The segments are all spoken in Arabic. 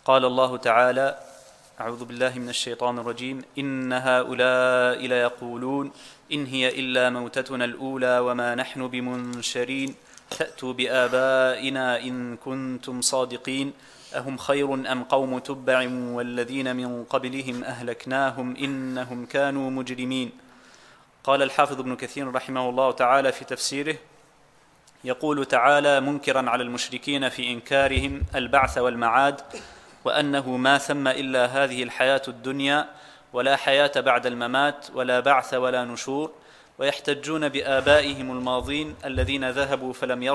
قال الله تعالى: أعوذ بالله من الشيطان الرجيم: إن هؤلاء ليقولون إن هي إلا موتتنا الأولى وما نحن بمنشرين فأتوا بآبائنا إن كنتم صادقين أهم خير أم قوم تبع والذين من قبلهم أهلكناهم إنهم كانوا مجرمين. قال الحافظ ابن كثير رحمه الله تعالى في تفسيره: يقول تعالى منكرا على المشركين في إنكارهم البعث والمعاد، وأنه ما ثم إلا هذه الحياة الدنيا ولا حياة بعد الممات ولا بعث ولا نشور، ويحتجون بآبائهم الماضين الذين ذهبوا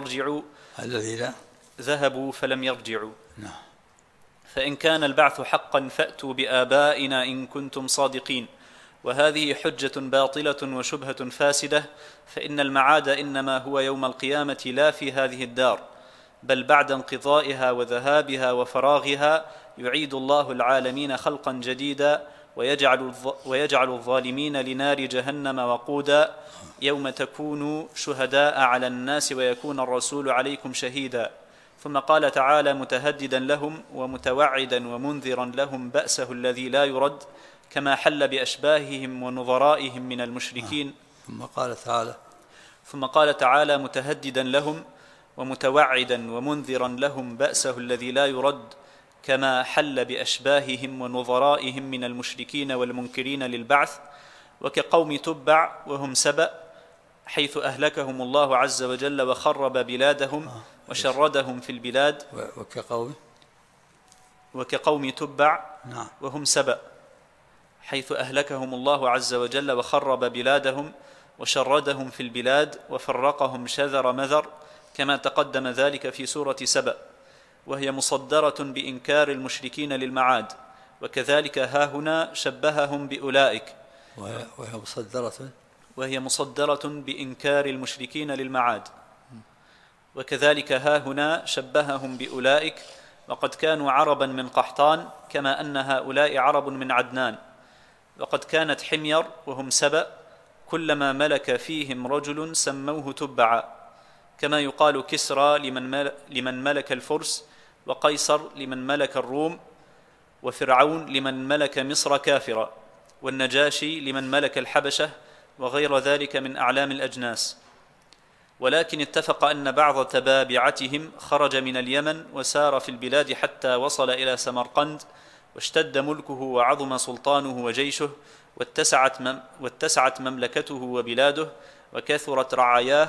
فلم يرجعوا فإن كان البعث حقا فأتوا بآبائنا إن كنتم صادقين. وهذه حجة باطلة وشبهة فاسدة، فإن المعاد إنما هو يوم القيامة لا في هذه الدار، بل بعد انقضائها وذهابها وفراغها يعيد الله العالمين خلقا جديدا ويجعل الظالمين لنار جهنم وقودا يوم تكونوا شهداء على الناس ويكون الرسول عليكم شهيدا. ثم قال تعالى متهددا لهم ومتوعدا ومنذرا لهم بأسه الذي لا يرد، كما حل بأشباههم ونظرائهم من المشركين. ثم قال تعالى متهددا لهم ومتوعدا ومنذرا لهم بأسه الذي لا يرد، كما حل بأشباههم ونظرائهم من المشركين والمنكرين للبعث، وكقوم تبع وهم سبأ حيث أهلكهم الله عز وجل وخرب بلادهم وشردهم في البلاد. وكقوم تبع وهم سبأ حيث أهلكهم الله عز وجل وخرب بلادهم وشردهم في البلاد وفرقهم شذر مذر، كما تقدم ذلك في سورة سبأ، وهي مصدرة بإنكار المشركين للمعاد. وكذلك هاهنا شبههم بأولئك، وهي مصدرة بإنكار المشركين للمعاد. وكذلك هاهنا شبههم بأولئك، وقد كانوا عربا من قحطان كما أن هؤلاء عرب من عدنان. وقد كانت حمير وهم سبأ كلما ملك فيهم رجل سموه تبعا، كما يقال كسرى لمن ملك الفرس، وقيصر لمن ملك الروم، وفرعون لمن ملك مصر كافرا، والنجاشي لمن ملك الحبشة، وغير ذلك من أعلام الأجناس. ولكن اتفق أن بعض تبابعتهم خرج من اليمن وسار في البلاد حتى وصل إلى سمرقند، واشتد ملكه وعظم سلطانه وجيشه، واتسعت مملكته وبلاده، وكثرت رعاياه،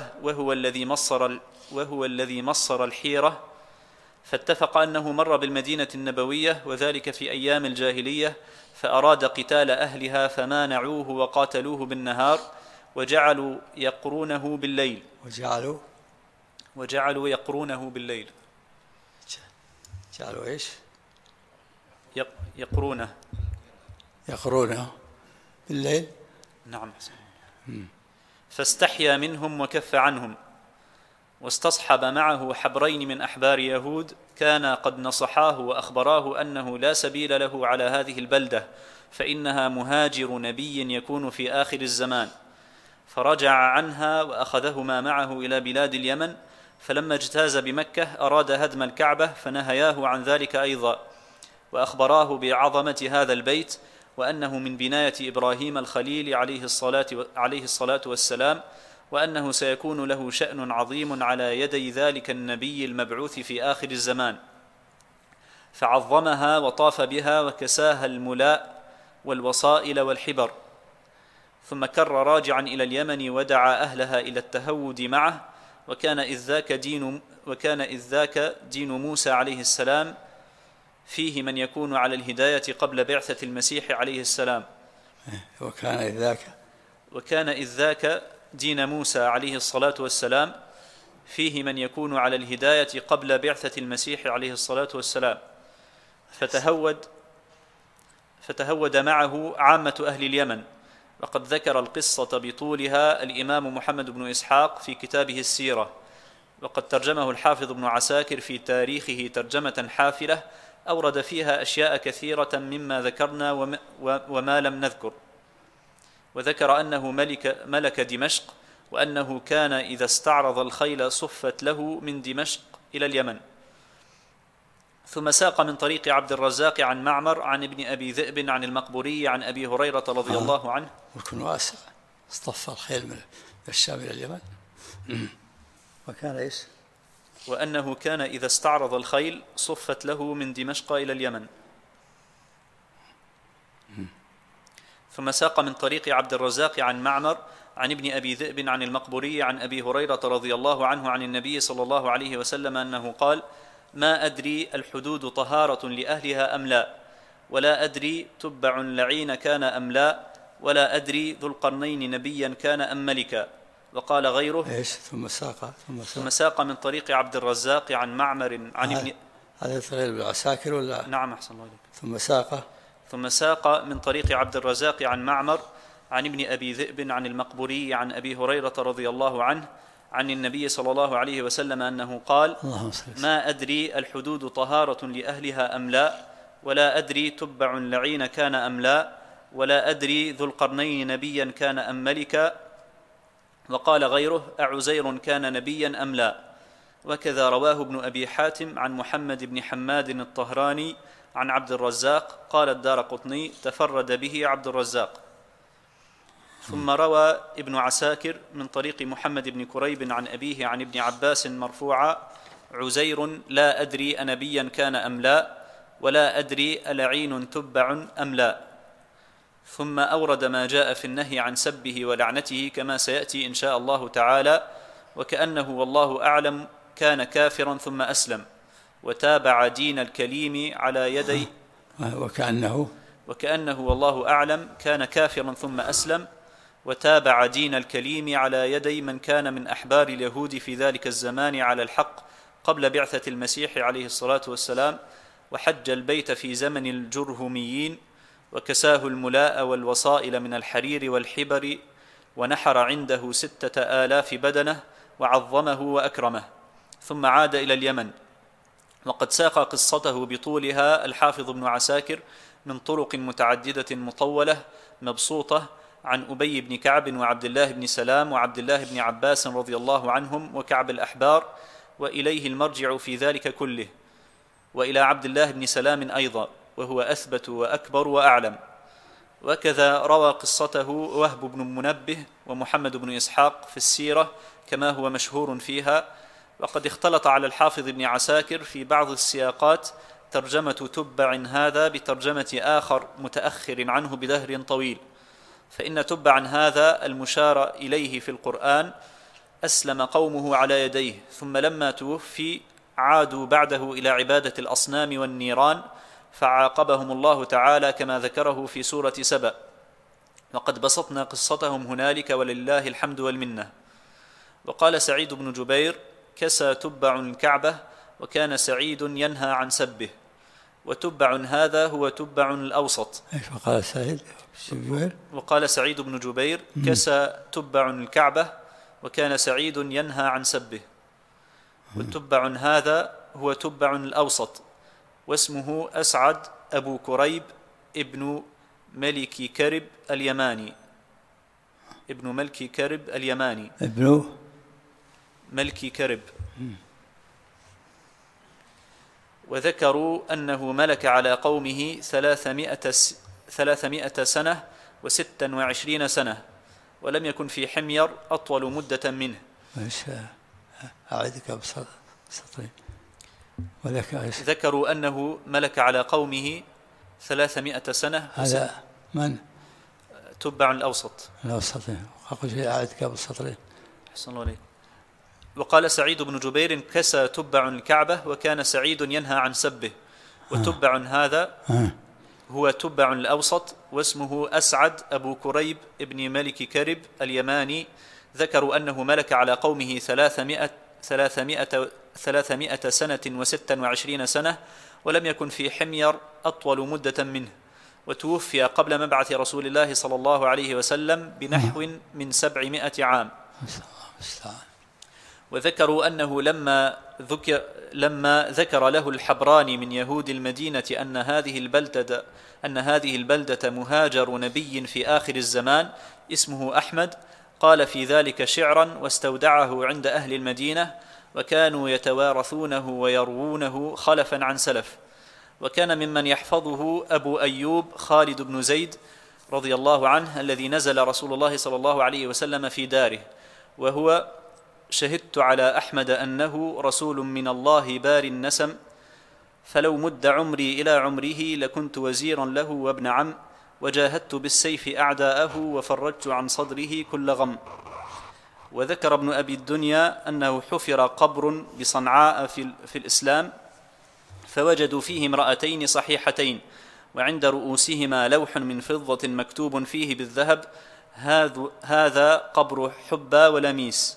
وهو الذي مصر الحيرة. فاتفق أنه مر بالمدينة النبوية وذلك في أيام الجاهلية، فأراد قتال أهلها فمانعوه وقاتلوه بالنهار، وجعلوا يقرونه بالليل. وجعلوا يقرونه بالليل. جعلوا إيش؟ يقرونه بالليل. نعم. فاستحيا منهم وكف عنهم، واستصحب معه حبرين من أحبار يهود كانا قد نصحاه وأخبراه أنه لا سبيل له على هذه البلدة، فإنها مهاجر نبي يكون في آخر الزمان. فرجع عنها وأخذهما معه إلى بلاد اليمن، فلما اجتاز بمكة أراد هدم الكعبة فنهياه عن ذلك أيضا، وأخبراه بعظمة هذا البيت وأنه من بناية إبراهيم الخليل عليه الصلاة والسلام، وأنه سيكون له شأن عظيم على يدي ذلك النبي المبعوث في آخر الزمان. فعظمها وطاف بها وكساها الملاء والوصائل والحبر، ثم كر راجعا إلى اليمن ودعا أهلها إلى التهود معه. وكان إذ ذاك دين موسى عليه السلام فيه من يكون على الهداية قبل بعثة المسيح عليه السلام. وكان إذ ذاك دين موسى عليه الصلاة والسلام فيه من يكون على الهداية قبل بعثة المسيح عليه الصلاة والسلام، فتهود معه عامة أهل اليمن. وقد ذكر القصة بطولها الإمام محمد بن إسحاق في كتابه السيرة، وقد ترجمه الحافظ ابن عساكر في تاريخه ترجمة حافلة أورد فيها أشياء كثيرة مما ذكرنا وما لم نذكر. وذكر أنه ملك دمشق، وأنه كان إذا استعرض الخيل صفت له من دمشق إلى اليمن. ثم ساق من طريق عبد الرزاق عن معمر عن ابن أبي ذئب عن المقبوري عن أبي هريرة رضي الله عنه. ركن واسع، اصطف الخيل من الشام إلى اليمن. وكان إيش؟ وأنه كان إذا استعرض الخيل صفت له من دمشق إلى اليمن. ثم ساق من طريق عبد الرزاق عن معمر عن ابن أبي ذئب عن المقبوري عن أبي هريرة رضي الله عنه عن النبي صلى الله عليه وسلم أنه قال: ما أدري الحدود طهارة لأهلها أم لا، ولا أدري تبع لعين كان أم لا، ولا أدري ذو القرنين نبيا كان أم ملكا. وقال غيره: إيش؟ ثم ساق من طريق عبد الرزاق عن معمر عن ابن. هذا غير بالعساكر ولا؟ نعم، أحسن الله عليك. ثم ساق من طريق عبد الرزاق عن معمر عن ابن أبي ذئب عن المقبوري عن أبي هريرة رضي الله عنه عن النبي صلى الله عليه وسلم أنه قال: ما أدري الحدود طهارة لأهلها أم لا، ولا أدري تبع لعين كان أم لا، ولا أدري ذو القرنين نبيا كان أم ملكا. وقال غيره: أعزير كان نبيا أم لا. وكذا رواه ابن أبي حاتم عن محمد بن حماد الطهراني عن عبد الرزاق. قال الدارقطني: تفرد به عبد الرزاق. ثم روى ابن عساكر من طريق محمد بن كريب عن أبيه عن ابن عباس مرفوعا: عزير لا أدري أنبيا كان أم لا، ولا أدري ألعين تبع أم لا. ثم أورد ما جاء في النهي عن سبه ولعنته كما سيأتي إن شاء الله تعالى. وكأنه والله أعلم كان كافرا ثم أسلم وتابع دين الكليم على يدي. وكأنه والله أعلم كان كافرا ثم أسلم وتابع دين الكليم على يدي من كان من أحبار اليهود في ذلك الزمان على الحق قبل بعثة المسيح عليه الصلاة والسلام، وحج البيت في زمن الجرهميين، وكساه الملاء والوصائل من الحرير والحبر، ونحر عنده 6,000 بدنة وعظمه وأكرمه، ثم عاد إلى اليمن. وقد ساق قصته بطولها الحافظ ابن عساكر من طرق متعددة مطولة مبسوطة عن أبي بن كعب وعبد الله بن سلام وعبد الله بن عباس رضي الله عنهم وكعب الأحبار، وإليه المرجع في ذلك كله، وإلى عبد الله بن سلام أيضا، وهو أثبت وأكبر وأعلم. وكذا روى قصته وهب بن منبه ومحمد بن إسحاق في السيرة كما هو مشهور فيها. وقد اختلط على الحافظ ابن عساكر في بعض السياقات ترجمة تبع هذا بترجمة آخر متأخر عنه بدهر طويل، فإن تبعا هذا المشار إليه في القرآن أسلم قومه على يديه، ثم لما توفي عادوا بعده إلى عبادة الأصنام والنيران، فعاقبهم الله تعالى كما ذكره في سورة سبأ. وقد بسطنا قصتهم هنالك ولله الحمد والمنة. وقال سعيد بن جبير: كسى تبع الكعبة، وكان سعيد ينهى عن سبه. وتبع هذا هو تبع الأوسط. وقال سعيد بن جبير: كسى تبع الكعبة، وكان سعيد ينهى عن سبه. وتبع هذا هو تبع الأوسط، واسمه أسعد أبو كريب ابن ملك كرب اليماني. ابن ملك كرب اليماني. ابن ملك كرب. وذكروا أنه ملك على قومه 300 سنة و26 سنة، ولم يكن في حمير أطول مدة منه. أعيدك بسطرين. ذكروا أنه ملك على قومه 300 سنة. هذا من؟ تبع الأوسط. أقول شيء أعيدك بسطرين. حسن الله عليك. وقال سعيد بن جبير: كسى تبع الكعبة، وكان سعيد ينهى عن سبه. وتبع هذا هو تبع الأوسط، واسمه أسعد أبو كريب ابن ملك كرب اليماني. ذكروا أنه ملك على قومه 300 سنة و26 سنة، ولم يكن في حمير أطول مدة منه، وتوفي قبل مبعث رسول الله صلى الله عليه وسلم بنحو من 700 عام. وذكروا أنه لما ذكر له الحبراني من يهود المدينة أن هذه البلدة مهاجر نبي في آخر الزمان اسمه أحمد، قال في ذلك شعرا واستودعه عند أهل المدينة، وكانوا يتوارثونه ويروونه خلفا عن سلف. وكان ممن يحفظه أبو أيوب خالد بن زيد رضي الله عنه الذي نزل رسول الله صلى الله عليه وسلم في داره، وهو: شهدت على أحمد أنه رسول من الله بار النسم، فلو مد عمري إلى عمره لكنت وزيرا له وابن عم، وجاهدت بالسيف أعداءه وفرجت عن صدره كل غم. وذكر ابن أبي الدنيا أنه حفر قبر بصنعاء في الإسلام، فوجدوا فيه امرأتين صحيحتين، وعند رؤوسهما لوح من فضة مكتوب فيه بالذهب: هذا قبر حبى ولميس.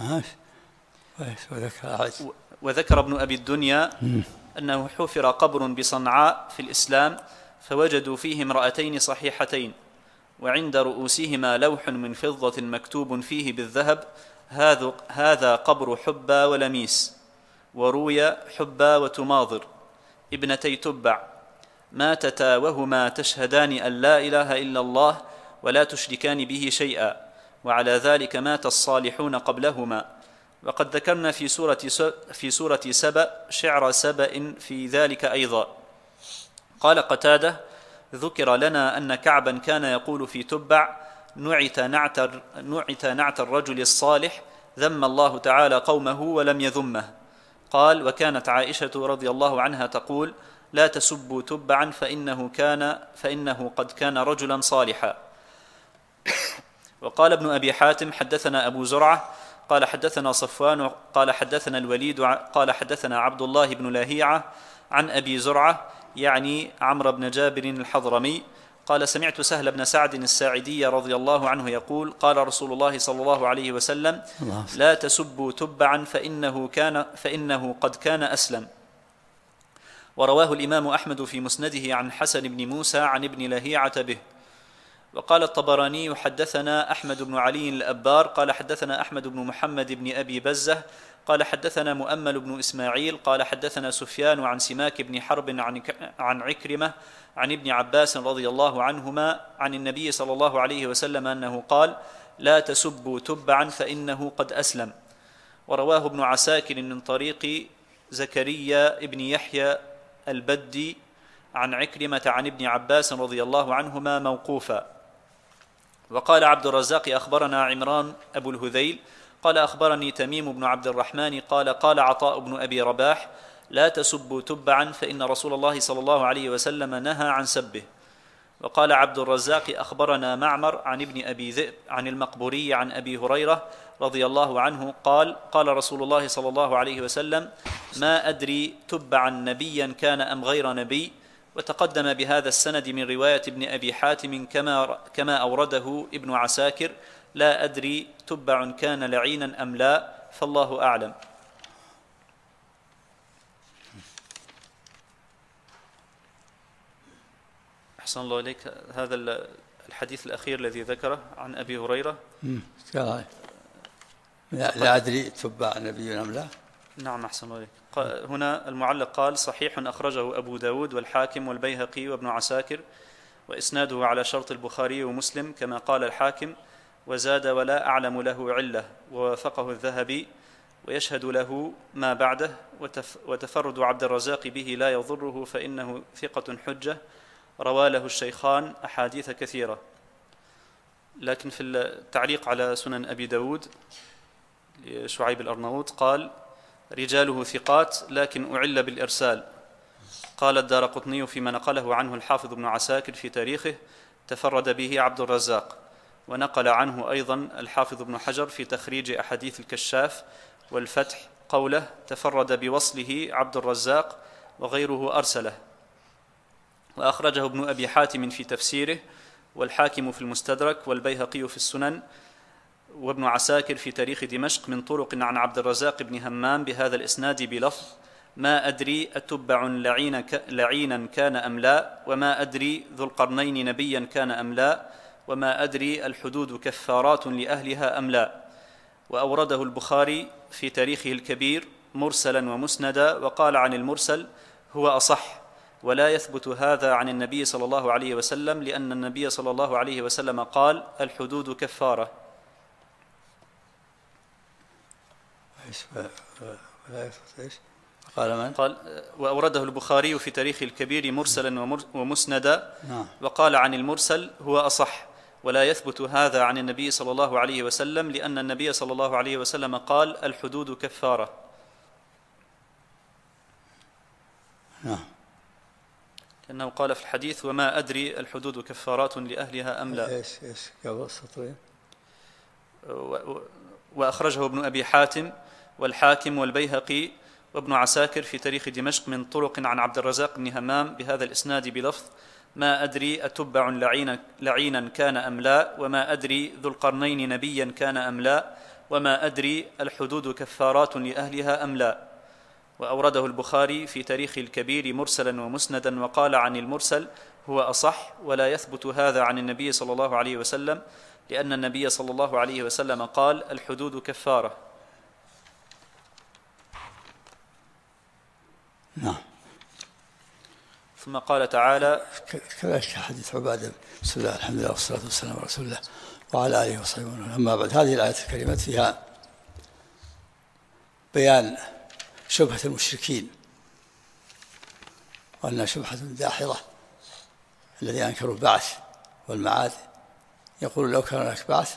وذكر ابن أبي الدنيا أنه حفر قبر بصنعاء في الإسلام، فوجدوا فيه امرأتين صحيحتين، وعند رؤوسهما لوح من فضة مكتوب فيه بالذهب: هذا قبر حبى ولميس. وروي حبى وتماضر ابنتي تبع ماتتا وهما تشهدان أن لا إله إلا الله ولا تشركان به شيئا، وعلى ذلك مات الصالحون قبلهما. وقد ذكرنا في سورة سبأ شعر سبأ في ذلك أيضا. قال قتادة: ذكر لنا أن كعبا كان يقول في تبع: نعت نعت الرجل الصالح، ذم الله تعالى قومه ولم يذمه. قال: وكانت عائشة رضي الله عنها تقول: لا تسبوا تبعا فإنه قد كان رجلا صالحا. وقال ابن أبي حاتم: حدثنا أبو زرعة قال حدثنا صفوان قال حدثنا الوليد قال حدثنا عبد الله بن لهيعة عن أبي زرعة يعني عمرو بن جابر الحضرمي قال: سمعت سهل بن سعد الساعدي رضي الله عنه يقول: قال رسول الله صلى الله عليه وسلم: لا تسبوا تبعا فإنه قد كان أسلم. ورواه الإمام أحمد في مسنده عن حسن بن موسى عن ابن لهيعة به. وقال الطبراني: حدثنا أحمد بن علي الأبار قال حدثنا أحمد بن محمد بن أبي بزة قال حدثنا مؤمل بن إسماعيل قال حدثنا سفيان عن سماك بن حرب عن عكرمة عن ابن عباس رضي الله عنهما عن النبي صلى الله عليه وسلم أنه قال: لا تسبوا تبعا فإنه قد أسلم. ورواه ابن عساكر من طريق زكريا ابن يحيى البدي عن عكرمة عن ابن عباس رضي الله عنهما موقوفا. وقال عبد الرزاق: أخبرنا عمران أبو الهذيل قال أخبرني تميم بن عبد الرحمن قال عطاء بن أبي رباح: لا تسبوا تبعا فإن رسول الله صلى الله عليه وسلم نهى عن سبه. وقال عبد الرزاق: أخبرنا معمر عن ابن أبي ذئب عن المقبوري عن أبي هريرة رضي الله عنه قال: قال رسول الله صلى الله عليه وسلم: ما أدري تبعا نبيا كان أم غير نبي. وتقدم بهذا السند من رواية ابن أبي حاتم كما أورده ابن عساكر: لا أدري تبع كان لعينا أم لا، فالله أعلم. أحسن الله إليك. هذا الحديث الأخير الذي ذكره عن أبي هريرة، لا أدري تبع نبي أم لا. نعم أحسن الله إليك. هنا المعلق قال: صحيح أخرجه أبو داود والحاكم والبيهقي وابن عساكر، وإسناده على شرط البخاري ومسلم كما قال الحاكم، وزاد: ولا أعلم له علة، ووافقه الذهبي، ويشهد له ما بعده، وتفرد عبد الرزاق به لا يضره فإنه ثقة حجة، روى له الشيخان أحاديث كثيرة. لكن في التعليق على سنن أبي داود لشعيب الأرناؤوط قال: رجاله ثقات لكن أعل بالإرسال. قال الدارقطني فيما نقله عنه الحافظ ابن عساكر في تاريخه: تفرد به عبد الرزاق. ونقل عنه أيضا الحافظ ابن حجر في تخريج أحاديث الكشاف والفتح قوله: تفرد بوصله عبد الرزاق وغيره أرسله. وأخرجه ابن أبي حاتم في تفسيره، والحاكم في المستدرك، والبيهقي في السنن، وابن عساكر في تاريخ دمشق من طرق عن عبد الرزاق بن همام بهذا الإسناد بلفظ: ما أدري أتبع لعينا كان أم لا، وما أدري ذو القرنين نبيا كان أم لا، وما أدري الحدود كفارات لأهلها أم لا. وأورده البخاري في تاريخه الكبير مرسلا ومسندا، وقال عن المرسل: هو أصح، ولا يثبت هذا عن النبي صلى الله عليه وسلم، لأن النبي صلى الله عليه وسلم قال: الحدود كفارة. ولا يثبت إيش؟ قال من؟ قال وأورده البخاري في تاريخ الكبير مرسلا ومسندا. نعم. وقال عن المرسل هو أصح، ولا يثبت هذا عن النبي صلى الله عليه وسلم، لأن النبي صلى الله عليه وسلم قال الحدود كفارة. نعم. لأنه قال في الحديث وما أدري الحدود كفارات لأهلها أم لا. إيش قبل السطرين؟ وأخرجه ابن أبي حاتم والحاكم والبيهقي وابن عساكر في تاريخ دمشق من طرق عن عبد الرزاق بن همام بهذا الإسناد بلفظ ما أدري أتبع لعينا كان أم لا، وما أدري ذو القرنين نبيا كان أم لا، وما أدري الحدود كفارات لأهلها أم لا. وأورده البخاري في تاريخ الكبير مرسلا ومسندا، وقال عن المرسل هو أصح، ولا يثبت هذا عن النبي صلى الله عليه وسلم، لأن النبي صلى الله عليه وسلم قال الحدود كفارة. نعم. ثم قال تعالى كذلك حديث عبادة بسم الله الحمد لله والصلاة والسلام على رسول الله وعلى آله وصحبه وسلم. أما بعد، هذه الآية الكريمة فيها بيان شبهة المشركين، وأنها شبهة داحضة، الذين أنكروا البعث والمعاد. يقول لو كان هناك بعث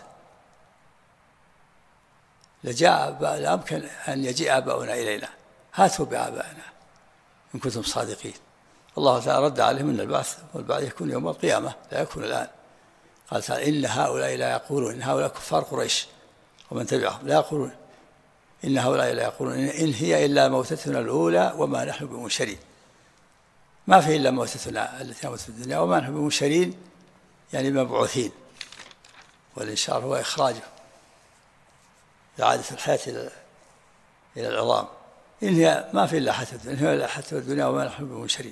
لأمكن أن يجيء آباؤنا إلينا، هاتوا بآبائنا إن كنتم صادقين. الله تعالى رد عليهم أن البعث والبعث يكون يوم القيامة، لا يكون الآن. قال تعالى إن هؤلاء لا يقولون، إن هؤلاء كفار قريش ومن تبعهم لا يقولون، إن هؤلاء لا يقولون إن هي إلا موتتنا الأولى وما نحن بمنشرين. ما في إلا موتتنا التي نموت في الدنيا وما نحن بمنشرين، يعني مبعوثين. والإنشار هو إخراجه، إعادة الحياة إلى العظام. إن هي ما في إلا حياة الدنيا، إن هي إلا حياة الدنيا وما نحن بمنشرين.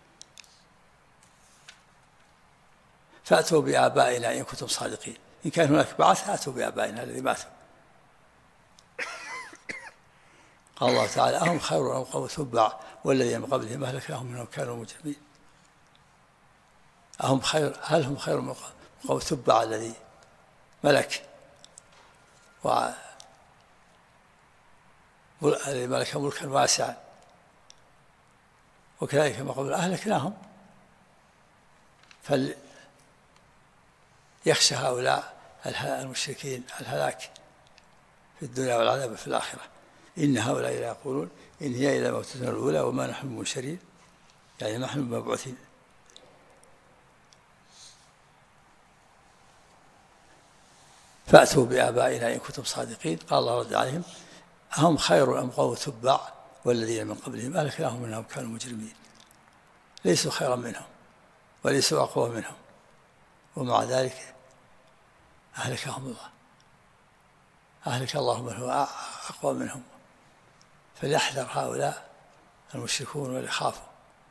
فأتوا بآبائنا إن كنتم صادقين، إن كان هناك بعث أتوا بآبائنا الذي ماتوا. قال الله تعالى أهم خير أم قوم تبع والذين من قبلهم أهلكناهم منهم كانوا مجرمين. أهم خير، هل هم خير من قوم تبع الذي ملك الذي ملك ملكا واسعا، وكذلك ما قبل أهلكناهم. فيخشى هؤلاء المشركين الهلاك في الدنيا والعذاب في الآخرة. إن هؤلاء لا يقولون إن هي إلا موتتنا الأولى وما نحن بمنشرين، يعني نحن مبعوثين. فأتوا بآبائنا إن كنتم صادقين. قال الله رد عليهم أهم خير أم قوم تبع والذين من قبلهم أهلكناهم منهم كانوا مجرمين. ليسوا خيرا منهم وليسوا أقوى منهم، ومع ذلك أهلكهم الله، أهلك الله من هو أقوى منهم. فليحذر هؤلاء المشركون وليخافوا.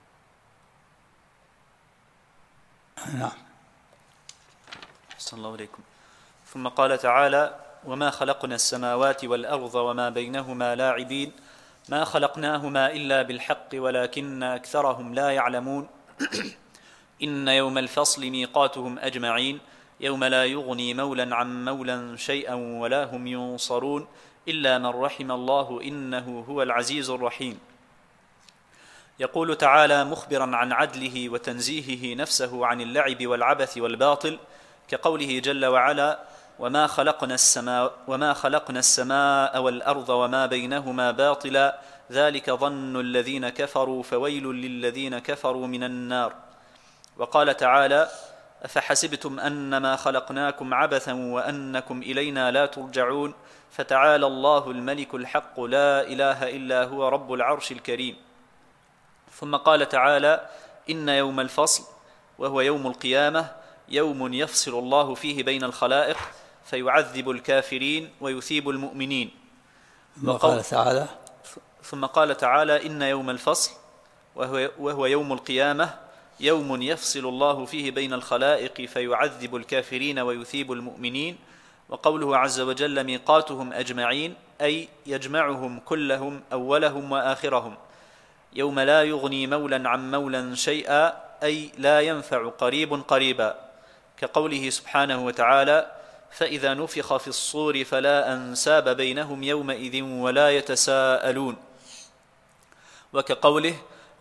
نعم. أحسن الله إليكم. ثم قال تعالى وما خلقنا السماوات والأرض وما بينهما لاعبين ما خلقناهما إلا بالحق ولكن أكثرهم لا يعلمون إن يوم الفصل ميقاتهم أجمعين يوم لا يغني مولا عن مولا شيئا ولا هم ينصرون إلا من رحم الله إنه هو العزيز الرحيم. يقول تعالى مخبرا عن عدله وتنزيهه نفسه عن اللعب والعبث والباطل، كقوله جل وعلا وما خلقنا السماء والأرض وما بينهما باطلا ذلك ظن الذين كفروا فويل للذين كفروا من النار. وقال تعالى أفحسبتم أنما خلقناكم عبثا وأنكم إلينا لا ترجعون فتعالى الله الملك الحق لا إله إلا هو رب العرش الكريم. ثم قال تعالى إن يوم الفصل وهو يوم القيامة يوم يفصل الله فيه بين الخلائق فيعذب الكافرين ويثيب المؤمنين. ثم قال تعالى إن يوم الفصل وهو يوم القيامة يوم يفصل الله فيه بين الخلائق فيعذب الكافرين ويثيب المؤمنين. وقوله عز وجل ميقاتهم أجمعين أي يجمعهم كلهم أولهم وآخرهم يوم لا يغني مولا عن مولا شيئا أي لا ينفع قريب قريبا، كقوله سبحانه وتعالى فإذا نفخ في الصور فلا أنساب بينهم يومئذ ولا يتساءلون. وكقوله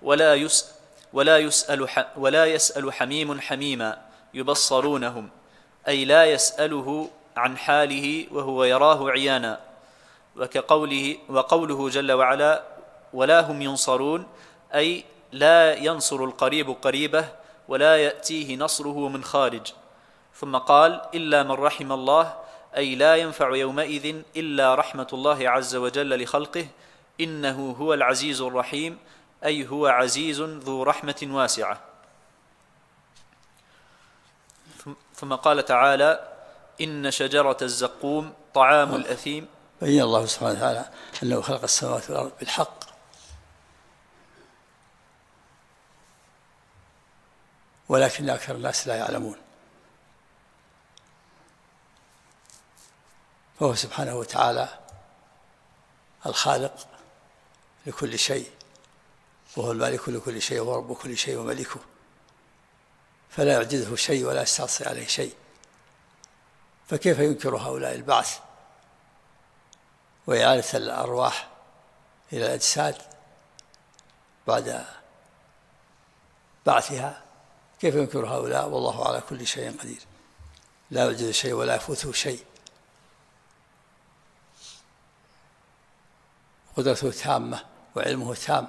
ولا يسأل حميم حميما يبصرونهم، أي لا يسأله عن حاله وهو يراه عيانا. وقوله جل وعلا ولا هم ينصرون، أي لا ينصر القريب قريبه ولا يأتيه نصره من خارج. ثم قال إلا من رحم الله، أي لا ينفع يومئذ إلا رحمة الله عز وجل لخلقه، إنه هو العزيز الرحيم، أي هو عزيز ذو رحمة واسعة. ثم قال تعالى إن شجرة الزقوم طعام الأثيم. بين الله سبحانه وتعالى أنه خلق السماوات والأرض بالحق، ولكن أكثر الناس لا يعلمون. فهو سبحانه وتعالى الخالق لكل شيء، وهو المالك لكل شيء، وهو رب كل شيء وملكه، فلا يعجزه شيء ولا يستعصي عليه شيء. فكيف ينكر هؤلاء البعث وإعادة الأرواح إلى الأجساد بعد بعثها؟ كيف ينكر هؤلاء والله على كل شيء قدير، لا يعجز شيء ولا يفوته شيء، قدرته تامة وعلمه تام.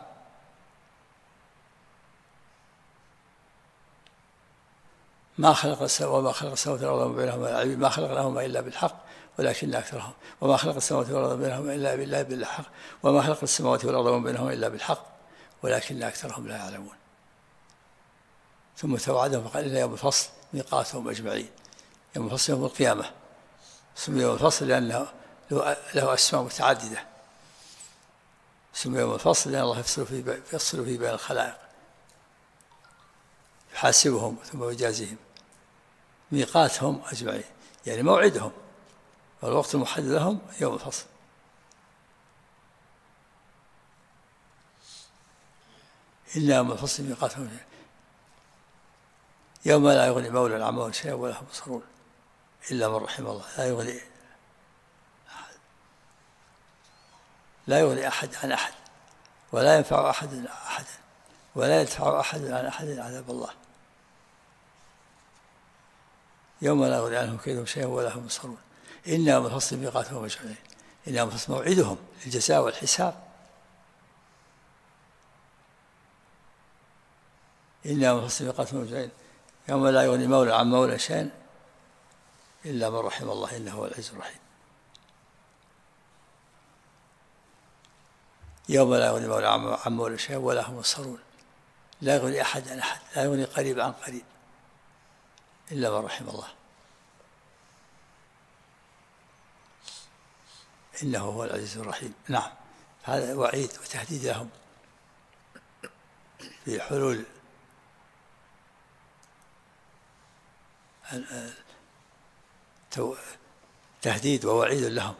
ما خلق السماوات والأرض وما بينهما العلم، ما خلقناهما إلا بالحق ولكن أكثرهم، وما خلق السماوات والأرض وما بينهما إلا بالحق، وما خلق السماوات والأرض وما بينهما إلا بالحق ولكن أكثرهم لا يعلمون. ثم توعدهم فقال إن يوم الفصل ميقاتهم أجمعين. يوم الفصل يوم القيامة، سمي يوم الفصل لأنه له أسماء متعددة. سمي يوم الفصل لأن الله يفصل فيه بين الخلائق، يحاسبهم ثم يجازيهم. ميقاتهم أجمعين يعني موعدهم، والوقت المحدد لهم يوم الفصل. إلا يوم الفصل ميقاتهم أجمعين يوم لا يغني مولى عن مولى شيئا ولا هم ينصرون إلا من رحم الله. لا يغني أحد عن أحد، ولا ينفع أحد أحدا، ولا يدفع أحد عن أحد عذاب الله. يوم لا يغني عنهم كيدهم شيئا ولا هم ينصرون. إن يوم الفصل ميقاتهم أجمعين. إن يوم الفصل موعدهم للجزاء والحساب. إن يوم الفصل ميقاتهم أجمعين يوم لا يغني مولى عن مولى شيئا إلا من رحم الله إنه هو العزيز الرحيم. يوم لا يغني مولى عن مولى شيئا ولا هم ينصرون. لا يغني أحد عن أحد، لا يغني قريب عن قريب إلا من رحم الله إنه هو العزيز الرحيم. نعم، هذا وعيد وتهديد لهم في حلول تهديد ووعيد لهم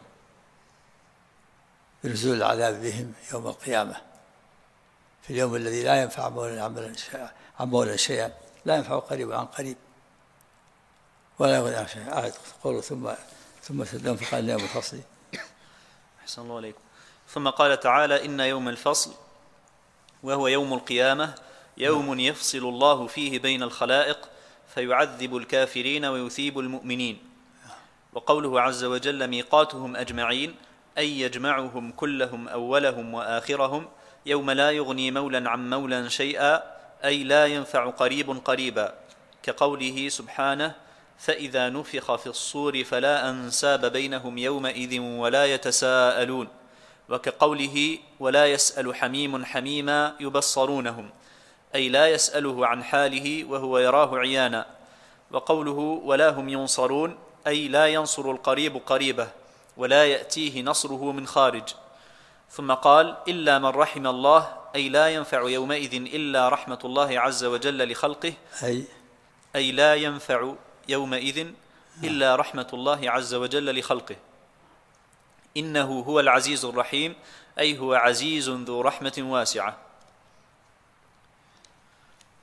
بنزول العذاب بهم يوم القيامة، في اليوم الذي لا ينفع عن مولى شيئا، لا ينفع قريب عن قريب ولا يغني عن شيئا. قوله ثم تدلون فقال يوم الفصل. أحسن الله عليكم. ثم قال تعالى إن يوم الفصل وهو يوم القيامة يوم يفصل الله فيه بين الخلائق فيعذب الكافرين ويثيب المؤمنين. وقوله عز وجل ميقاتهم أجمعين، أي يجمعهم كلهم أولهم وآخرهم يوم لا يغني مولا عن مولا شيئا، أي لا ينفع قريب قريبا، كقوله سبحانه فإذا نفخ في الصور فلا أنساب بينهم يومئذ ولا يتساءلون. وكقوله ولا يسأل حميم حميما يبصرونهم، أي لا يسأله عن حاله وهو يراه عيانا. وقوله ولا هم ينصرون، أي لا ينصر القريب قريبه ولا يأتيه نصره من خارج. ثم قال إلا من رحم الله، أي لا ينفع يومئذ إلا رحمة الله عز وجل لخلقه، أي لا ينفع يومئذ إلا رحمة الله عز وجل لخلقه، إنه هو العزيز الرحيم، أي هو عزيز ذو رحمة واسعة.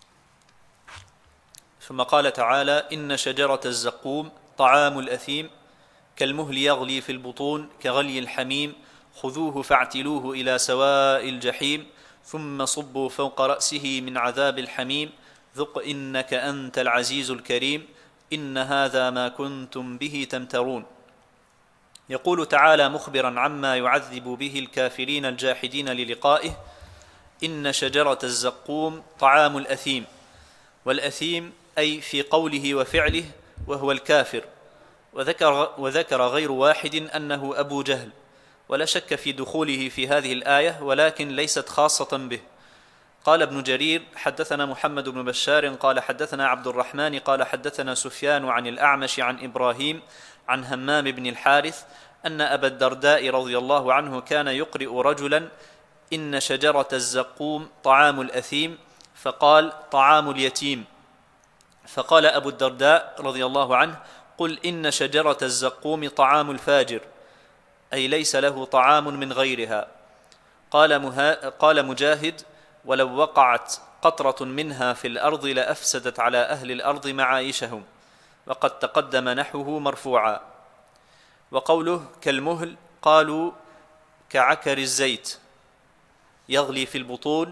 ثم قال تعالى إن شجرة الزقوم طعام الأثيم، كالمهل يغلي في البطون كغلي الحميم خذوه فاعتلوه إلى سواء الجحيم ثم صبوا فوق رأسه من عذاب الحميم ذق إنك أنت العزيز الكريم إن هذا ما كنتم به تمترون. يقول تعالى مخبرا عما يعذب به الكافرين الجاحدين للقائه: إن شجرة الزقوم طعام الأثيم. والأثيم أي في قوله وفعله وهو الكافر. وذكر غير واحد أنه أبو جهل، ولا شك في دخوله في هذه الآية، ولكن ليست خاصة به. قال ابن جرير: حدثنا محمد بن بشار قال حدثنا عبد الرحمن قال حدثنا سفيان عن الأعمش عن إبراهيم عن همام بن الحارث أن أبا الدرداء رضي الله عنه كان يقرئ رجلا: إن شجرة الزقوم طعام الأثيم، فقال: طعام اليتيم. فقال أبو الدرداء رضي الله عنه: قل إن شجرة الزقوم طعام الفاجر، أي ليس له طعام من غيرها. قال مجاهد: ولو وقعت قطرة منها في الأرض لأفسدت على أهل الأرض معايشهم. وقد تقدم نحوه مرفوعا. وقوله كالمهل قالوا كعكر الزيت يغلي في البطون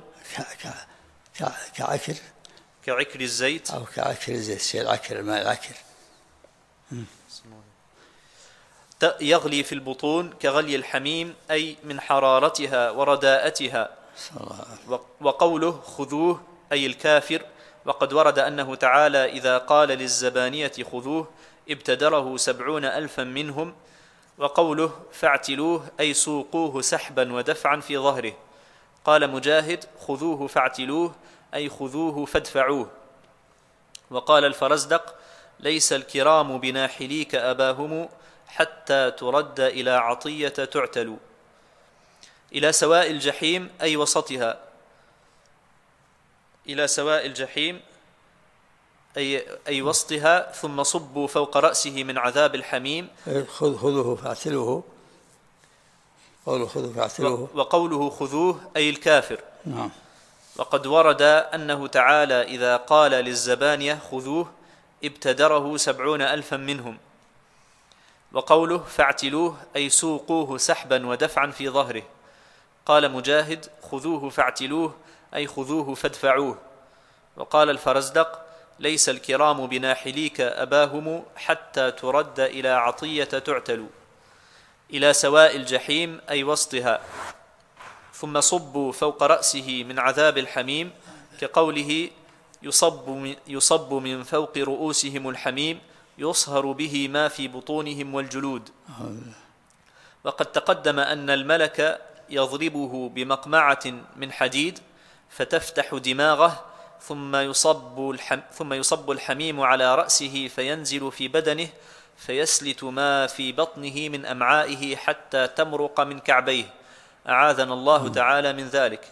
كعكر الزيت أو كعكر الزيت، شيء العكر، الماء العكر يغلي في البطون كغلي الحميم، أي من حرارتها ورداءتها. وقوله خذوه أي الكافر. وقد ورد أنه تعالى إذا قال للزبانية خذوه ابتدره 70,000 منهم. وقوله فاعتلوه أي سوقوه سحبا ودفعا في ظهره. قال مجاهد: خذوه فاعتلوه أي خذوه فادفعوه. وقال الفرزدق: ليس الكرام بناحليك أباهم حتى ترد إلى عطية تعتل. إلى سواء الجحيم أي وسطها. إلى سواء الجحيم أي وسطها. ثم صبوا فوق رأسه من عذاب الحميم. خذوه فاعتلوه. قوله خذوه فاعتلوه. وقوله خذوه أي الكافر. نعم. وقد ورد أنه تعالى إذا قال للزبانية خذوه ابتدره 70,000 منهم. وقوله فاعتلوه أي سوقوه سحبا ودفعا في ظهره. قال مجاهد: خذوه فاعتلوه أي خذوه فادفعوه. وقال الفرزدق: ليس الكرام بناحليك أباهم حتى ترد إلى عطية تعتل. إلى سواء الجحيم أي وسطها. ثم صبوا فوق رأسه من عذاب الحميم، كقوله يصب من فوق رؤوسهم الحميم يصهر به ما في بطونهم والجلود. وقد تقدم أن الملك يضربه بمقمعة من حديد فتفتح دماغه، ثم يصب الحميم على رأسه فينزل في بدنه فيسلت ما في بطنه من أمعائه حتى تمرق من كعبيه، أعاذنا الله تعالى من ذلك.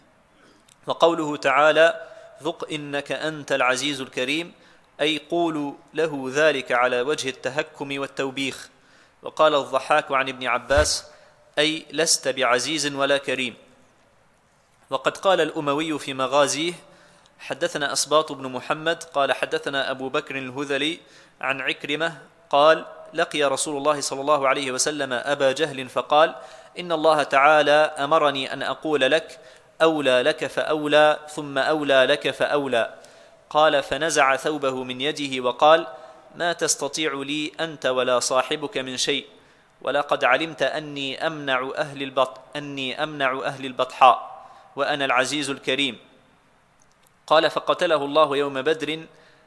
وقوله تعالى ذق إنك أنت العزيز الكريم، أي قولوا له ذلك على وجه التهكم والتوبيخ. وقال الضحاك عن ابن عباس: أي لست بعزيز ولا كريم. وقد قال الأموي في مغازيه: حدثنا أسباط بن محمد قال حدثنا أبو بكر الهذلي عن عكرمة قال: لقي رسول الله صلى الله عليه وسلم أبا جهل فقال: إن الله تعالى أمرني أن أقول لك أولى لك فأولى ثم أولى لك فأولى. قال: فنزع ثوبه من يده وقال: ما تستطيع لي أنت ولا صاحبك من شيء، ولقد علمت أني أمنع أهل البطحاء وأنا العزيز الكريم. قال: فقتله الله يوم بدر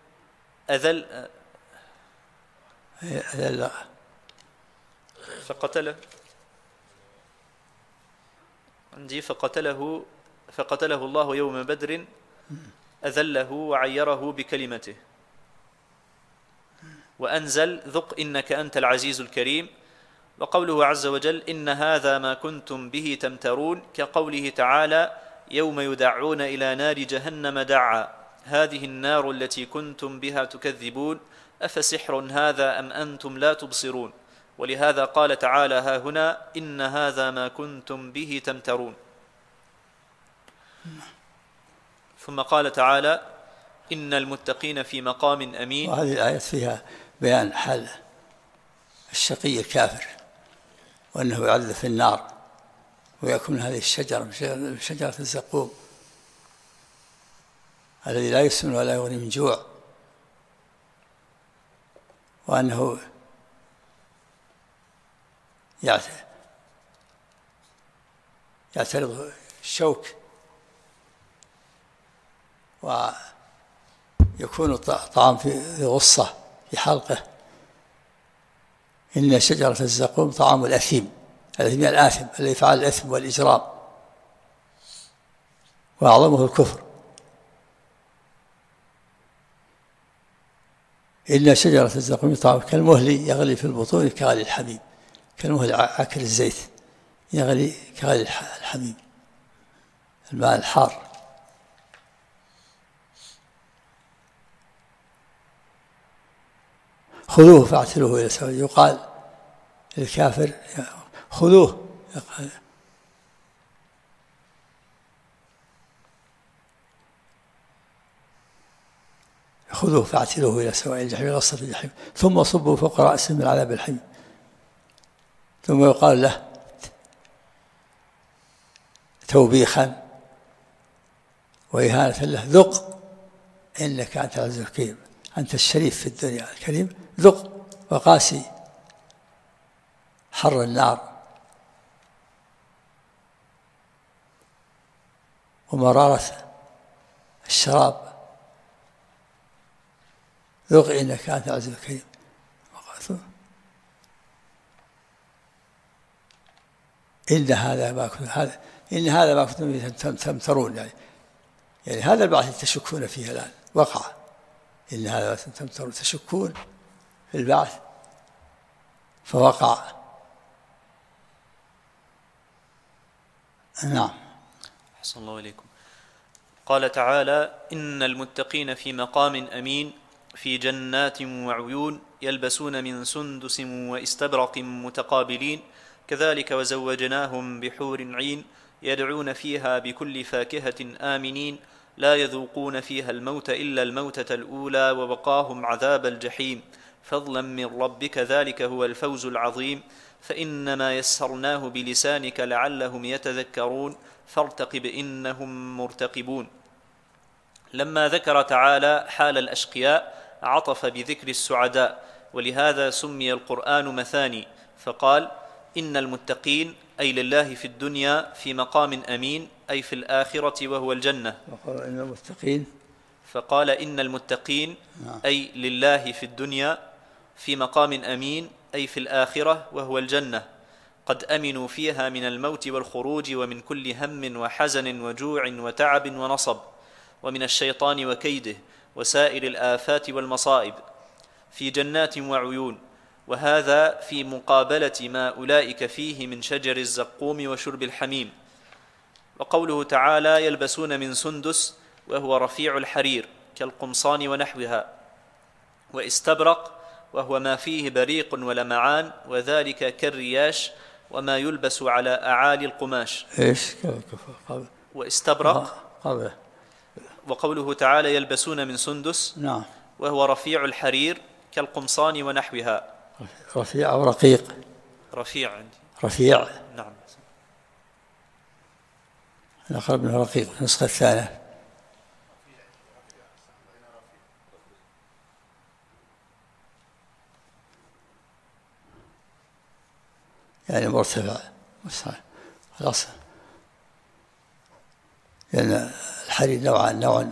فقتله الله يوم بدر أذله وعيره بكلمته. وأنزل ذق إنك أنت العزيز الكريم. وقوله عز وجل: إن هذا ما كنتم به تمترون، كقوله تعالى: يوم يدعون إلى نار جهنم دعا، هذه النار التي كنتم بها تكذبون، أفسحر هذا أم أنتم لا تبصرون. ولهذا قال تعالى ها هنا: إن هذا ما كنتم به تمترون. ثم قال تعالى: إن المتقين في مقام أمين. وهذه الآية فيها بيان حال الشقي الكافر، وأنه يعذب في النار ويأكل من هذه الشجرة، من شجرة الزقوم الذي لا يسمن ولا يغني من جوع، وأنه يعترض الشوك ويكون طعام في غصة في حلقه. إن شجرة الزقوم طعام الأثيم، الأثيم الآثم الذي يفعل الإثم والإجرام، وأعظمه الكفر. إن شجرة الزقوم طعام كالمهل يغلي في البطون كغلي الحميم، كالمهل عكر الزيت يغلي كغلي الحميم، الماء الحار. خذوه فاعتلوه إلى سواء، يقال للكافر خذوه، خذوه فاعتلوه إلى سواء الجحيم، غصة الجحيم ثم صبوا فوق رأسه من عذاب الحميم. ثم يقال له توبيخا وإهانة له ذق إنك أنت العزيز الحكيم، أنت الشريف في الدنيا الكريم، ذق وقاسي حر النار ومرارة الشراب، ذق إنك أنت العزيز الكريم. إن هذا ما كنتم تمترون، يعني هذا البعث تشكون فيه الآن وقع. إن هذا ما كنتم تمترون، تشكون في البعث فوقع. نعم. أحسن الله إليكم. قال تعالى: إن المتقين في مقام أمين في جنات وعيون يلبسون من سندس واستبرق متقابلين كذلك وزوجناهم بحور عين يدعون فيها بكل فاكهة آمنين لا يذوقون فيها الموت إلا الموتة الأولى ووقاهم عذاب الجحيم فضلا من ربك ذلك هو الفوز العظيم فإنما يسرناه بلسانك لعلهم يتذكرون فارتقب إنهم مرتقبون. لما ذكر تعالى حال الأشقياء عطف بذكر السعداء، ولهذا سمي القرآن مثاني، فقال: إن المتقين أي لله في الدنيا في مقام أمين أي في الآخرة وهو الجنة. فقال إن المتقين أي لله في الدنيا في مقام أمين أي في الآخرة وهو الجنة، قد أمنوا فيها من الموت والخروج ومن كل هم وحزن وجوع وتعب ونصب ومن الشيطان وكيده وسائر الآفات والمصائب، في جنات وعيون، وهذا في مقابلة ما أولئك فيه من شجر الزقوم وشرب الحميم. وقوله تعالى: يلبسون من سندس وهو رفيع الحرير كالقمصان ونحوها، واستبرق وهو ما فيه بريق ولمعان وذلك كالرياش وما يلبس على أعالي القماش. واستبرق. وقوله تعالى: يلبسون من سندس وهو رفيع الحرير كالقمصان ونحوها. رفيع أو رقيق؟ رفيع عندي. رفيع. نعم. الأقرب منه رقيق في النسخة الثانية. يعني مرتفع الأصل، لأن الحرير نوعان، نوع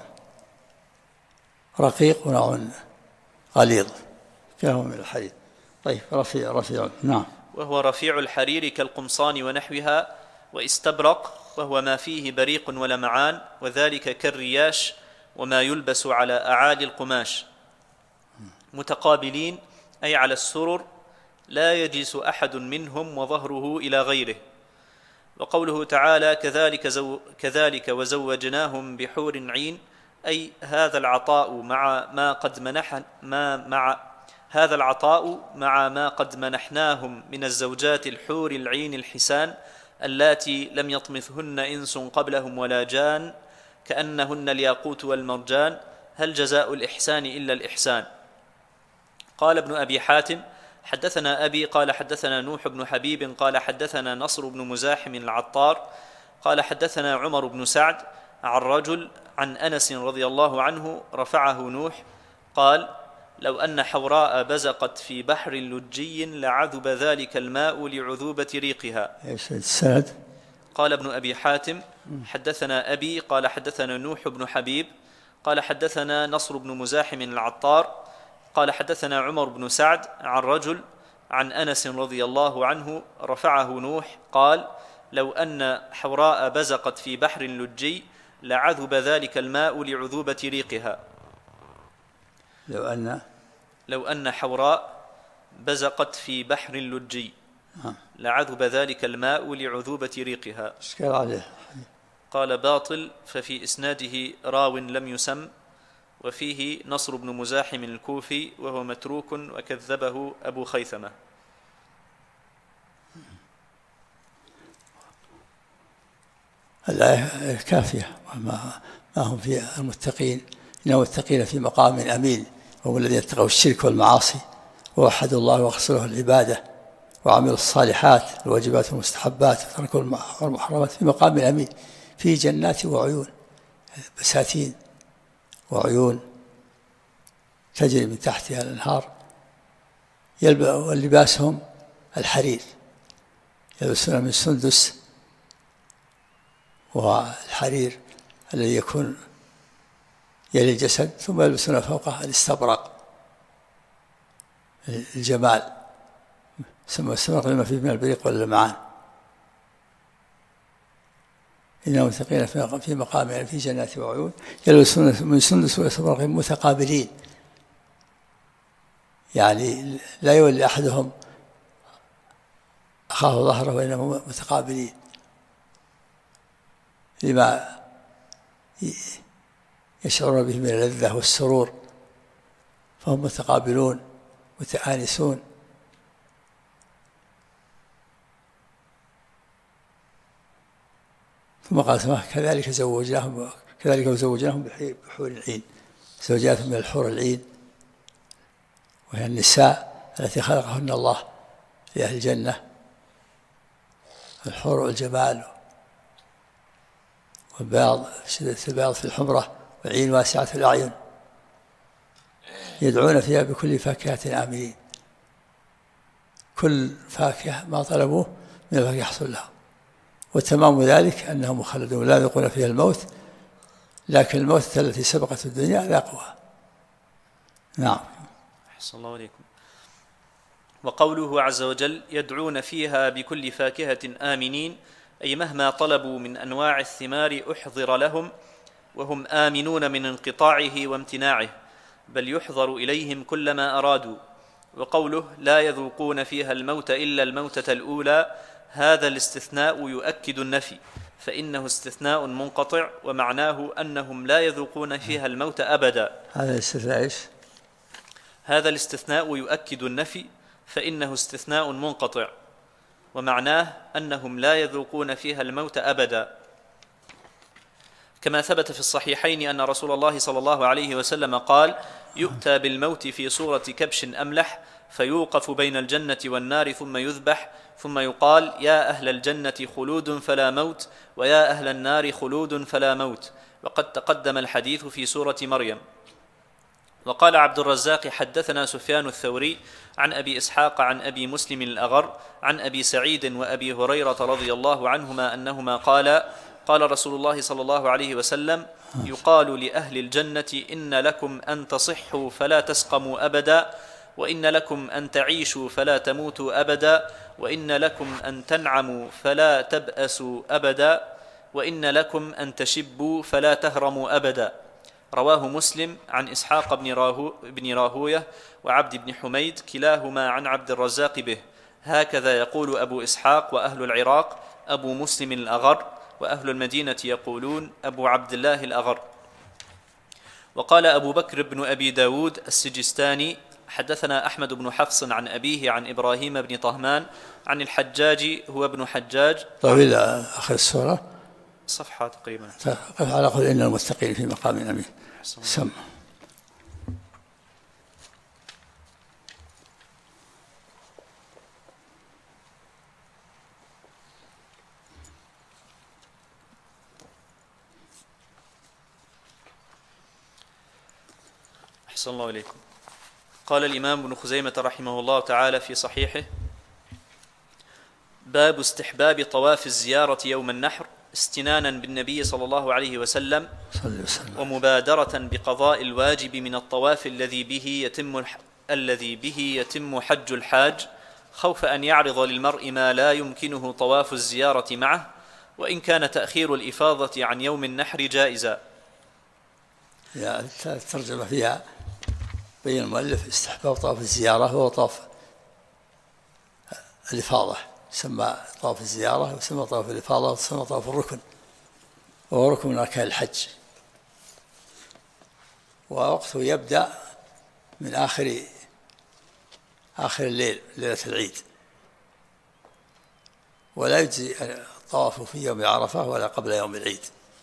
رقيق ونوع غليظ كهو من الحرير. طيب رفيع. نعم. وهو رفيع الحرير كالقمصان ونحوها. واستبرق وهو ما فيه بريق ولمعان وذلك كالرياش وما يلبس على أعالي القماش. متقابلين أي على السرر لا يجلس أحد منهم وظهره إلى غيره. وقوله تعالى: كذلك وزوجناهم بحور عين أي هذا العطاء مع ما قد منحناهم من الزوجات الحور العين الحسان اللاتي لم يطمثهن إنس قبلهم ولا جان كأنهن الياقوت والمرجان هل جزاء الإحسان إلا الإحسان. قال ابن أبي حاتم: حدثنا أبي قال حدثنا نوح بن حبيب قال حدثنا نصر بن مزاحم العطار قال حدثنا عمر بن سعد عن رجل عن أنس رضي الله عنه رفعه نوح قال: لو أن حوراء بزقت في بحر لجي لعذب ذلك الماء لعذوبة ريقها. ايش السند؟ قال ابن أبي حاتم: حدثنا أبي قال حدثنا نوح بن حبيب قال حدثنا نصر بن مزاحم العطار قال حدثنا عمر بن سعد عن رجل عن أنس رضي الله عنه رفعه نوح قال: لو أن حوراء بزقت في بحر لجي لعذب ذلك الماء لعذوبة ريقها. لو أن حوراء بزقت في بحر لجي لعذب ذلك الماء لعذوبة ريقها. اشكال عليه. قال: باطل، ففي إسناده راو لم يسم، وفيه نصر بن مزاحم الكوفي وهو متروك وكذبه أبو خيثمة. الآية كافية، ما هم في المتقين، إنهم المتقين في مقام أمين، وهم الذين اتقوا الشرك والمعاصي ووحدوا الله وأخلصوا العبادة وعملوا الصالحات الواجبات والمستحبات وتركوا المحرمات في مقام أمين في جنات وعيون، بساتين وعيون تجري من تحتها الأنهار، ولباسهم الحرير، يلبسون من سندس، والحرير الذي يكون يلي الجسد، ثم يلبسون فوقه الاستبرق الجمال، سمى السمرق لما فيه من البريق واللمعان. إنهم متقين في مقام في جنات وعيون يلبسون من سندس واستبرق متقابلين، يعني لا يولي أحدهم أخاه ظهره، وإنهم متقابلين لما يشعرون به من اللذة والسرور، فهم متقابلون متآنسون. ثم قال سبحانه: كذلك وزوجناهم بحور العين، زوجات من الحور العين، وهي النساء التي خلقهن الله لأهل الجنة، الحور والجمال والبياض، شدة البياض في الحمرة، والعين واسعة الأعين، يدعون فيها بكل فاكهة آمنين، كل فاكهة ما طلبوه من الفاكهة يحصل لهم، وتمام ذلك أنهم مخلدون لا يذوقون فيها الموت، لكن الموت التي سبقت الدنيا ذاقوها. نعم. أحسن الله عليكم. وقوله عز وجل: يدعون فيها بكل فاكهة آمنين، أي مهما طلبوا من أنواع الثمار أحضر لهم، وهم آمنون من انقطاعه وامتناعه، بل يحضر إليهم كلما أرادوا. وقوله: لا يذوقون فيها الموت إلا الموتة الأولى، هذا الاستثناء يؤكد النفي، فإنه استثناء منقطع، ومعناه أنهم لا يذوقون فيها الموت أبدا. هذا الاستثناء إيش؟ هذا الاستثناء يؤكد النفي، فإنه استثناء منقطع، ومعناه أنهم لا يذوقون فيها الموت أبدا. كما ثبت في الصحيحين أن رسول الله صلى الله عليه وسلم قال: يؤتى بالموت في صورة كبش أملح، فيوقف بين الجنة والنار ثم يذبح، ثم يقال: يا أهل الجنة خلود فلا موت، ويا أهل النار خلود فلا موت. وقد تقدم الحديث في سورة مريم. وقال عبد الرزاق: حدثنا سفيان الثوري عن أبي إسحاق عن أبي مسلم الأغر عن أبي سعيد وأبي هريرة رضي الله عنهما أنهما قال رسول الله صلى الله عليه وسلم: يقال لأهل الجنة: إن لكم أن تصحوا فلا تسقموا أبدا، وإن لكم أن تعيشوا فلا تموتوا أبدا، وإن لكم أن تنعموا فلا تبأسوا أبدا، وإن لكم أن تشبوا فلا تهرموا أبدا. رواه مسلم عن إسحاق بن راهوية وعبد بن حميد، كلاهما عن عبد الرزاق به. هكذا يقول أبو إسحاق وأهل العراق أبو مسلم الأغر، وأهل المدينة يقولون أبو عبد الله الأغر. وقال أبو بكر بن أبي داود السجستاني: حدثنا أحمد بن حفص عن أبيه عن إبراهيم بن طهمان عن الحجاج هو ابن حجاج. طويل آخر السورة، صفحة تقريبا. قف على قول إن المتقين في مقام أمين. سم. أحسن الله إليكم. قال الإمام ابن خزيمة رحمه الله تعالى في صحيحه: باب استحباب طواف الزيارة يوم النحر استنانا بالنبي صلى الله عليه وسلم ومبادرة بقضاء الواجب من الطواف الذي به يتم حج الحاج، خوف أن يعرض للمرء ما لا يمكنه طواف الزيارة معه، وإن كان تأخير الإفاضة عن يوم النحر جائزا. الترجمة فيها بين المؤلف استحباب طواف الزيارة هو طواف الإفاضة، يسمى طواف الزيارة ويسمى طواف الإفاضة ويسمى طواف الركن، وهو ركن من أركان الحج، ووقته يبدأ من آخر الليل، ليلة العيد، ولا يجزي الطواف في يوم عرفة ولا قبل يوم العيد.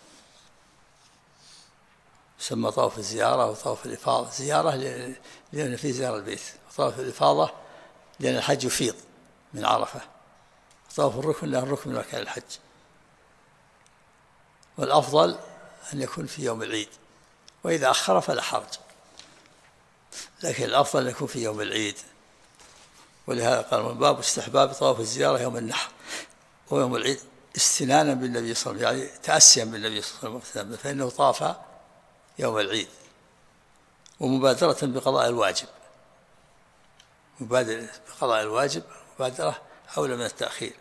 يسمى طواف الزيارة وطواف الإفاضة. زيارة لأن في زيارة البيت، وطواف الإفاضة لأن الحج يفيض من عرفة، وطواف الركن لأن الركن من أركان الحج. والأفضل أن يكون في يوم العيد، وإذا أخر فلا حرج، لكن الأفضل أن يكون في يوم العيد. ولهذا قال من باب استحباب طواف الزيارة يوم النحر ويوم العيد استنانا بالنبي صلى الله عليه وسلم، يعني تأسيا بالنبي صلى الله عليه وسلم، فإنه طاف يوم العيد. ومبادرة بقضاء الواجب، مبادرة بقضاء الواجب، مبادرة أولى من التأخير.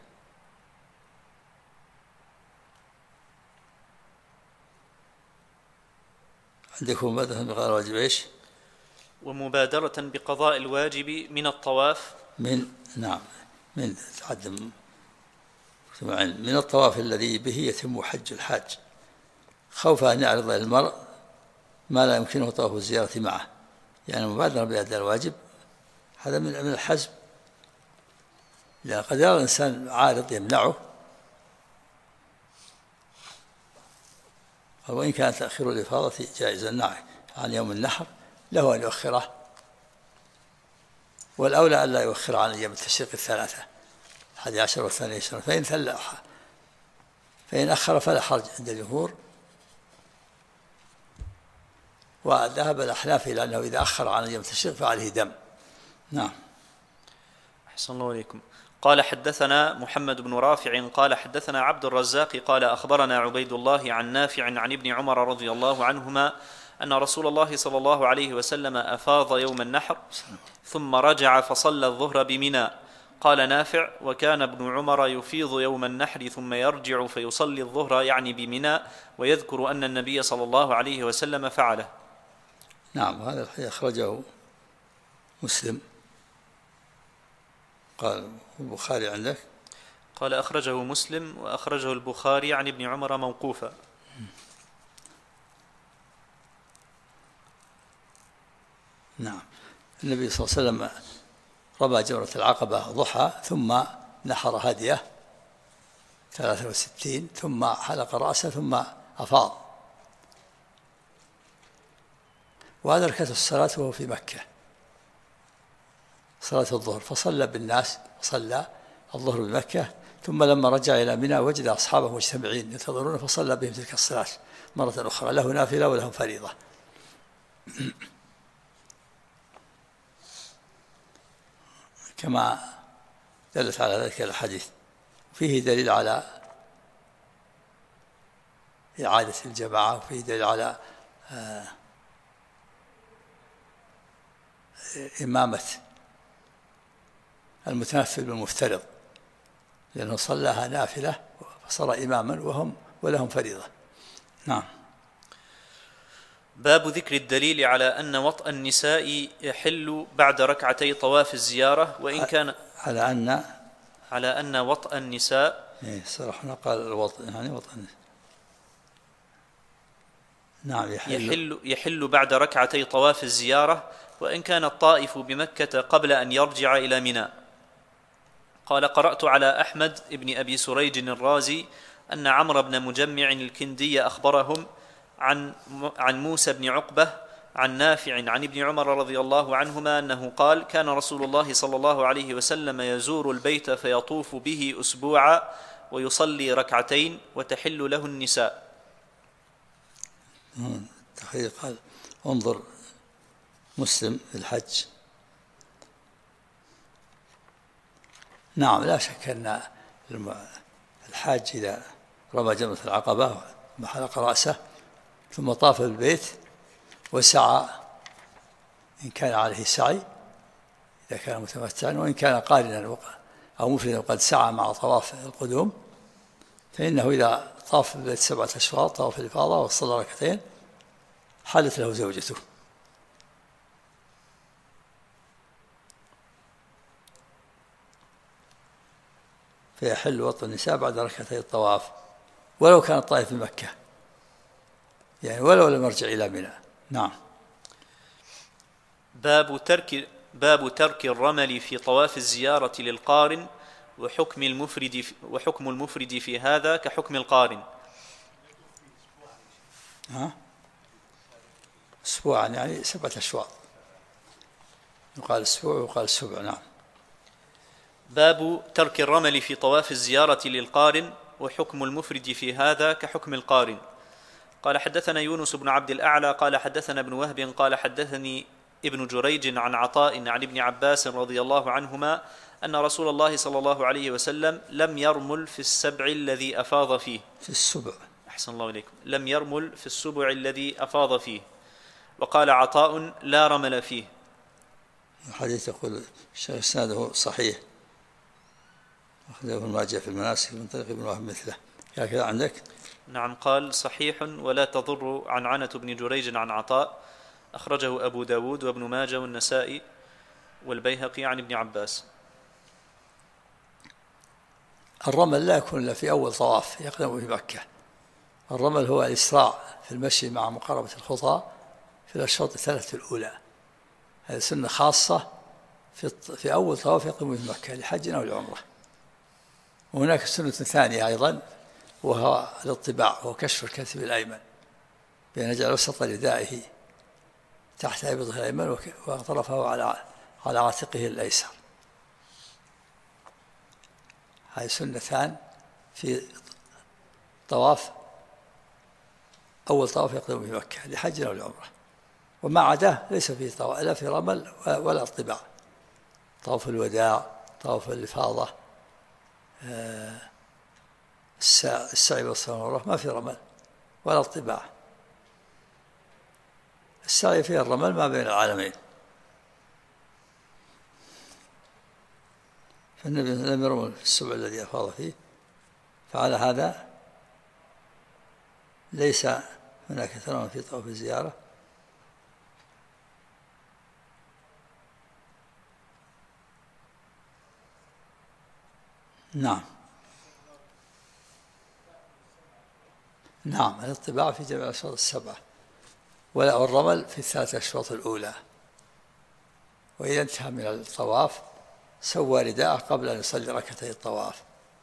عندكم مبادرة بقضاء الواجب إيش؟ ومبادرة بقضاء الواجب من الطواف من تعدم من الطواف الذي به يتم حج الحاج، خوف أن يعرض المرء ما لا يمكنه طواف الزيارة معه، يعني مبادرة بأداء الواجب هذا من الحزم، لأن قد يرى الإنسان عارض يمنعه، وإن كان تأخير الإفاضة جائزا عن يوم النحر له أن يؤخره، والأولى أن لا يؤخر عن أيام التشريق الثلاثة 11 و 12، فإن أخر فلا حرج عند الجمهور. وذهب الأحناف إلى أنه إذا أخر عن أيام التشريق فعليه دم. نعم. أحسن الله عليكم. قال حدثنا محمد بن رافع قال حدثنا عبد الرزاق قال أخبرنا عبيد الله عن نافع عن ابن عمر رضي الله عنهما أن رسول الله صلى الله عليه وسلم أفاض يوم النحر ثم رجع فصلى الظهر بمنى. قال نافع: وكان ابن عمر يفيض يوم النحر ثم يرجع فيصلي الظهر يعني بمنى، ويذكر أن النبي صلى الله عليه وسلم فعله. نعم، هذا الحديث أخرجه مسلم. قال البخاري عندك؟ قال أخرجه مسلم وأخرجه البخاري عن ابن عمر موقوفا. نعم. النبي صلى الله عليه وسلم رمى جمرة العقبة ضحى ثم نحر هديه 63 ثم حلق رأسه ثم أفاض، وأدركته الصلاة وهو في مكة، صلاة الظهر، فصلى بالناس، صلى الظهر بمكة، ثم لما رجع إلى منى وجد أصحابه مجتمعين ينتظرون فصلى بهم تلك الصلاة مرة أخرى، له نافلة ولهم فريضة. كما دلت على ذلك الحديث. فيه دليل على إعادة الجماعة، وفيه دليل على إمامة المتنفل بالمفترض، لأنه صلىها نافلة فصار إماما ولهم فريضة. نعم. باب ذكر الدليل على أن وطأ النساء يحل بعد ركعتي طواف الزيارة، وإن كان على أن وطأ النساء صراحة قال الوطء يعني وطأ النساء. نعم. يحل بعد ركعتي طواف الزيارة، وإن كان الطائف بمكة قبل أن يرجع إلى منى. قال: قرأت على أحمد ابن أبي سريج الرازي أن عمرو بن مجمع الكندي أخبرهم عن موسى بن عقبة عن نافع عن ابن عمر رضي الله عنهما أنه قال: كان رسول الله صلى الله عليه وسلم يزور البيت فيطوف به أسبوعا ويصلي ركعتين وتحل له النساء. تحقيق قال: انظر مسلم في الحج. نعم، لا شك أن الحاج إذا رمى جمرة العقبة وحلق رأسه ثم طاف بالبيت وسعى، إن كان عليه سعي إذا كان متمتعا، وإن كان قارنا أو مفردا وقد سعى مع طواف القدوم، فإنه إذا طاف بالبيت 7 أشواط طواف الإفاضة وصلى ركعتين حلت له زوجته. فيحل وطء النساء بعد ركعتي الطواف ولو كان الطائف في مكة، يعني ولو لم يرجع إلى منى. نعم. باب ترك الرمل في طواف الزيارة للقارن وحكم المفرد في هذا كحكم القارن. أسبوعا يعني 7 أشواط، يقال أسبوع ويقال السبع. نعم. باب ترك الرمل في طواف الزيارة للقارن وحكم المفرد في هذا كحكم القارن. قال حدثنا يونس بن عبد الأعلى قال حدثنا ابن وهب قال حدثني ابن جريج عن عطاء عن ابن عباس رضي الله عنهما أن رسول الله صلى الله عليه وسلم لم يرمل في السبع الذي أفاض فيه. في السبع. أحسن الله إليكم. لم يرمل في السبع الذي أفاض فيه. وقال عطاء لا رمل فيه. الحديث يقول إسناده صحيح، أخرجه ابن ماجه في المناسك من طريق ابن وهب مثله. كذا عندك؟ نعم، قال صحيح ولا تضر عنعنة بن جريج عن عطاء، أخرجه أبو داود وابن ماجه والنسائي والبيهقي عن ابن عباس. الرمل لا يكون إلا في أول طواف يقدم في مكة. الرمل هو الإسراع في المشي مع مقاربة الخطى في الأشواط 3 الأولى. هذه سنة خاصة في أول طواف يقدم في مكة لحج أو لعمرة. وهناك سنة ثانية أيضا وهو الاطباع، وهو كشف الكتف الأيمن بأن يجعل وسط ردائه تحت إبطه الأيمن وطرفه على عاتقه الأيسر. هذه سنتان في طواف أول طواف يقدم في مكة لحج أو لعمرة، وما عداه ليس فيه طواف لا في رمل ولا اطباع. طواف الوداع، طواف الإفاضة، السعي والصلاة والروح ما في رمل ولا اطباع. السعي فيه الرمل ما بين العالمين. فالنبي لم يرمل في السبع الذي أفاض فيه، فعلى هذا ليس هناك ثمن في طواف الزيارة. نعم. نعم، الاطباع في جميع الأشواط 7 والرمل في 3 أشواط الأولى. وإذا انتهى من الطواف سوى رداءه قبل أن يصلي ركعتي الطواف.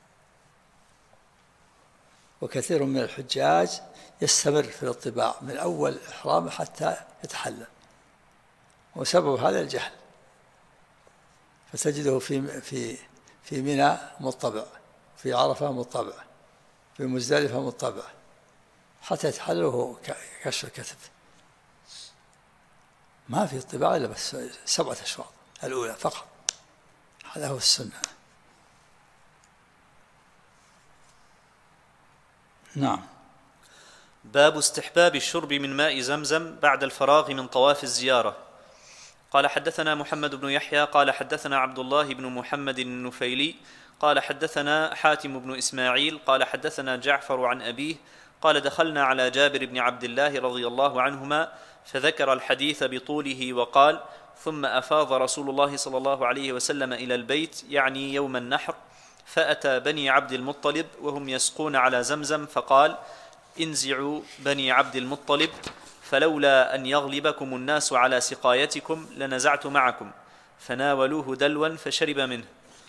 وكثير من الحجاج يستمر في الاطباع من أول إحرامه حتى يتحلل، وسبب هذا الجهل. فتجده في منى مطبع، في عرفة مطبع، في مزدلفة مطبع، حتى يتحلله كشف الكتف. ما في اطباع إلا بس 7 أشواط الأولى فقط. هذا هو السنة. نعم. باب استحباب الشرب من ماء زمزم بعد الفراغ من طواف الزيارة. قال حدثنا محمد بن يحيى قال حدثنا عبد الله بن محمد النفيلي قال حدثنا حاتم بن إسماعيل قال حدثنا جعفر عن أبيه قال دخلنا على جابر بن عبد الله رضي الله عنهما فذكر الحديث بطوله وقال ثم أفاض رسول الله صلى الله عليه وسلم إلى البيت يعني يوم النحر، فأتى بني عبد المطلب وهم يسقون على زمزم فقال انزعوا بني عبد المطلب، فلولا أن يغلبكم الناس على سقايتكم لنزعت معكم، فناولوه دلوا فشرب منه.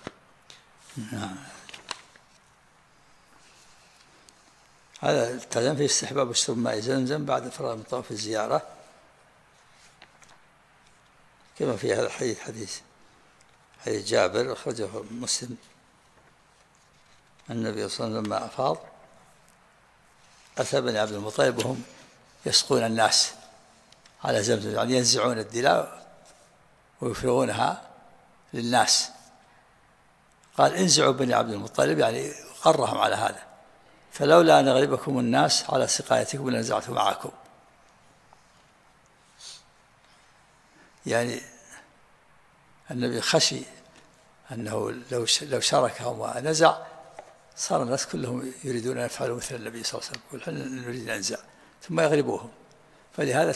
هذا الكلام في استحباب شرب ماء زمزم بعد الفراغ من طواف الزيارة، كما في هذا الحديث حديث جابر أخرجه مسلم. النبي صلى الله عليه وسلم لما أفاض أتى بني عبد المطلب وهم يسقون الناس على زمزم، يعني ينزعون الدلاء ويفرغونها للناس. قال انزعوا بني عبد المطلب، يعني قرهم على هذا، فلولا أن غلبكم الناس على سقايتكم لنزعت معكم. يعني النبي خشي أنه لو شاركهم ونزع صار الناس كلهم يريدون أن يفعلوا مثل النبي صلى الله عليه وسلم، يقول نريد أن ننزع ثم يغلبوهم، فلهذا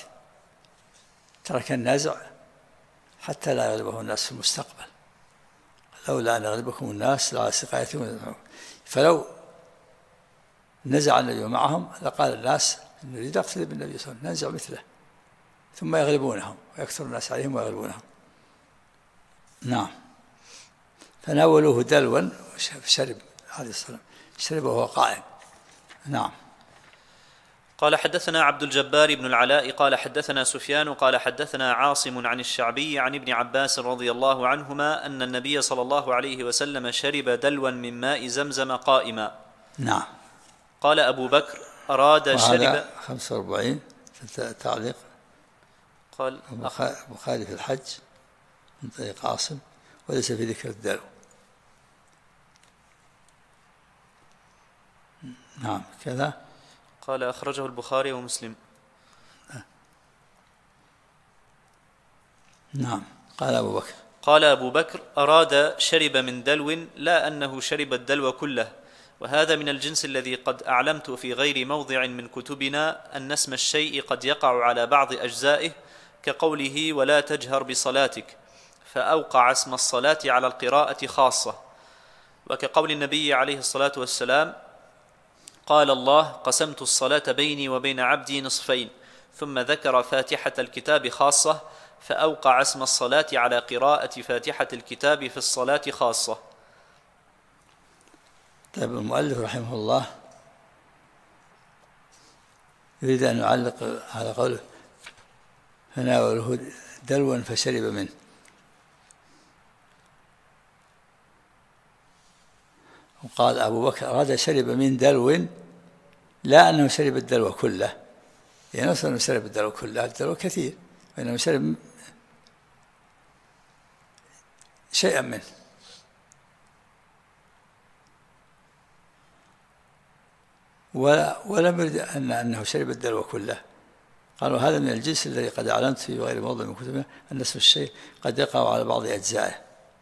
ترك النزع حتى لا يغلبه الناس في المستقبل. لولا أن يغلبكم الناس على سقايتهم، فلو نزع النبي معهم لقال الناس نريد نقتدي بالنبي صلى الله عليه وسلم ننزع مثله، ثم يغلبونهم ويكثر الناس عليهم ويغلبونهم. نعم. فناولوه دلوا فشرب عليه الصلاة، شرب وهو قائم. نعم. قال حدثنا عبد الجبار بن العلاء قال حدثنا سفيان قال حدثنا عاصم عن الشعبي عن ابن عباس رضي الله عنهما أن النبي صلى الله عليه وسلم شرب دلوا من ماء زمزم قائما. نعم. قال أبو بكر أراد شرب 45 في التعليق. قال البخاري في الحج من طريق عاصم وليس في ذكر الدلو. نعم كذا. قال أخرجه البخاري ومسلم. نعم. قال أبو بكر أراد شرب من دلو لا أنه شرب الدلو كله، وهذا من الجنس الذي قد أعلمت في غير موضع من كتبنا أن اسم الشيء قد يقع على بعض أجزائه، كقوله ولا تجهر بصلاتك، فأوقع اسم الصلاة على القراءة خاصة، وكقول النبي عليه الصلاة والسلام قال الله قسمت الصلاة بيني وبين عبدي نصفين، ثم ذكر فاتحة الكتاب خاصة، فأوقع اسم الصلاة على قراءة فاتحة الكتاب في الصلاة خاصة. طيب المؤلف رحمه الله يريد أن يعلق على قوله فناوله دلوا فشرب منه. وقال أبو بكر أراد شرب من دلو لا أنه شرب الدلو كله، يعني نصر أنه شرب الدلو كله، الدلو كثير، وإنه شرب شيئا منه. ولم يرد أنه شرب الدلو كله. قالوا هذا من الجنس الذي قد أعلمت في غير موضع من كتبنا أن اسم الشيء قد يقع على بعض أجزائه.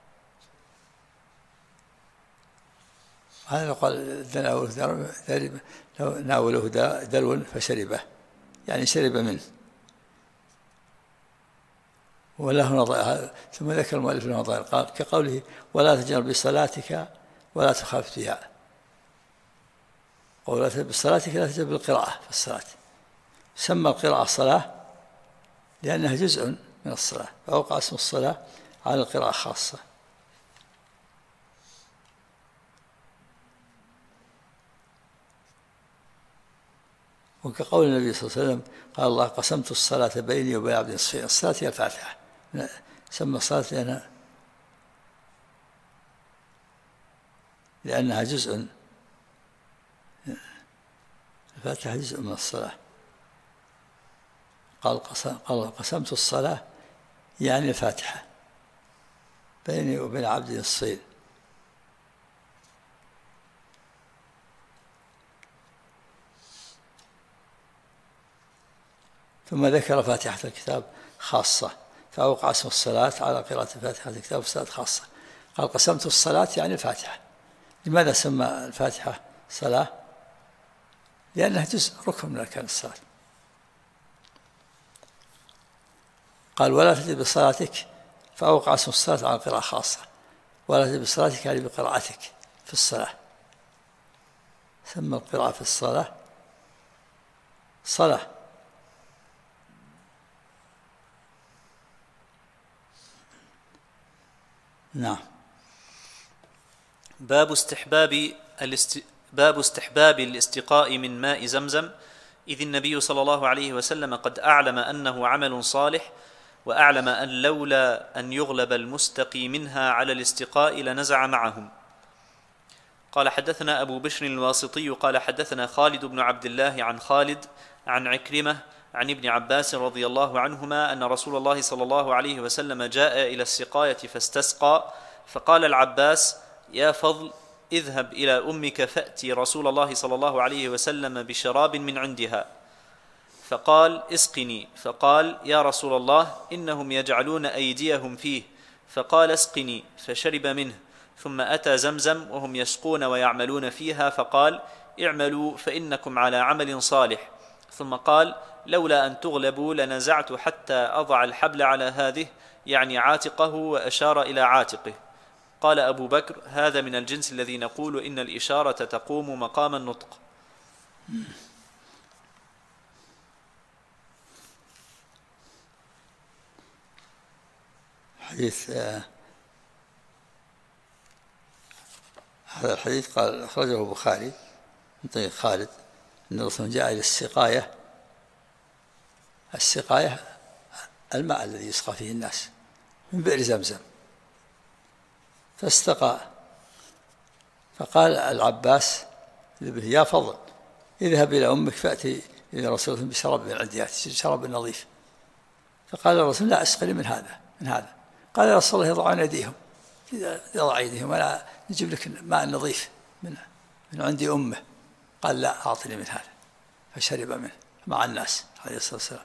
هذا قال ناوله دلو فشربه، يعني شرب منه. وله نظائر، ثم ذكر المؤلف له نظائر، قال كقوله ولا تجهر بصلاتك ولا تخافت بها، ولا تجهر بصلاتك لا تجهر بالقراءة في الصلاة. سمى القراءة صلاة لأنها جزء من الصلاة، فأوقع اسم الصلاة على القراءة خاصة. وكقول النبي صلى الله عليه وسلم قال الله قسمت الصلاة بيني وبين عبدي نصفين، الصلاة هي الفاتحة، سمى الصلاة لأنها جزء، الفاتحة جزء من الصلاة. قال قسمت الصلاة يعني الفاتحة بيني وبين عبدي نصفين. ثم ذكر فاتحة الكتاب خاصة، فأوقع اسم الصلاة على قراءة فاتحة الكتاب في الصلاة خاصة. قال قسمت الصلاة يعني الفاتحة. لماذا سمى الفاتحة صلاة؟ لأنها جزء ركن من أركان الصلاة. قال ولا تجد بصلاتك، فأوقع اسم الصلاة على قراءة خاصة. ولا تجد بصلاتك يعني بقراءتك في الصلاة، سمى القراءة في الصلاة صلاة. نعم. باب استحباب الاستقاء من ماء زمزم، إذ النبي صلى الله عليه وسلم قد أعلم أنه عمل صالح، وأعلم أن لولا أن يغلب المستقي منها على الاستقاء لنزع معهم. قال حدثنا أبو بشر الواسطي قال حدثنا خالد بن عبد الله عن خالد عن عكرمة عن ابن عباس رضي الله عنهما أن رسول الله صلى الله عليه وسلم جاء إلى السقاية فاستسقى، فقال العباس: يا فضل، اذهب إلى أمك فأتي رسول الله صلى الله عليه وسلم بشراب من عندها. فقال: اسقني. فقال: يا رسول الله، إنهم يجعلون أيديهم فيه. فقال: اسقني. فشرب منه. ثم أتى زمزم وهم يسقون ويعملون فيها، فقال: اعملوا فإنكم على عمل صالح. ثم قال: لولا أن تغلبوا لنزعت حتى أضع الحبل على هذه، يعني عاتقه، وأشار إلى عاتقه. قال أبو بكر: هذا من الجنس الذي نقول إن الإشارة تقوم مقام النطق. حديث هذا الحديث قال أخرجه البخاري من طريق خالد أن الرسول جاء إلى السقاية الماء الذي يسقى فيه الناس من بئر زمزم، فاستقى. فقال العباس لابنه: يا فضل، اذهب إلى أمك فأتي إلى رسول الله بشراب من عندها، شراب نظيف. فقال الرسول: لا أسقني من هذا. قال: يا رسول الله، يضعون أيديهم. يضع أيديهم ولا نجيب لك ماء نظيف من عند أمه. قال: لا، أعطني من هذا. فشرب منه مع الناس عليه الصلاة والسلام.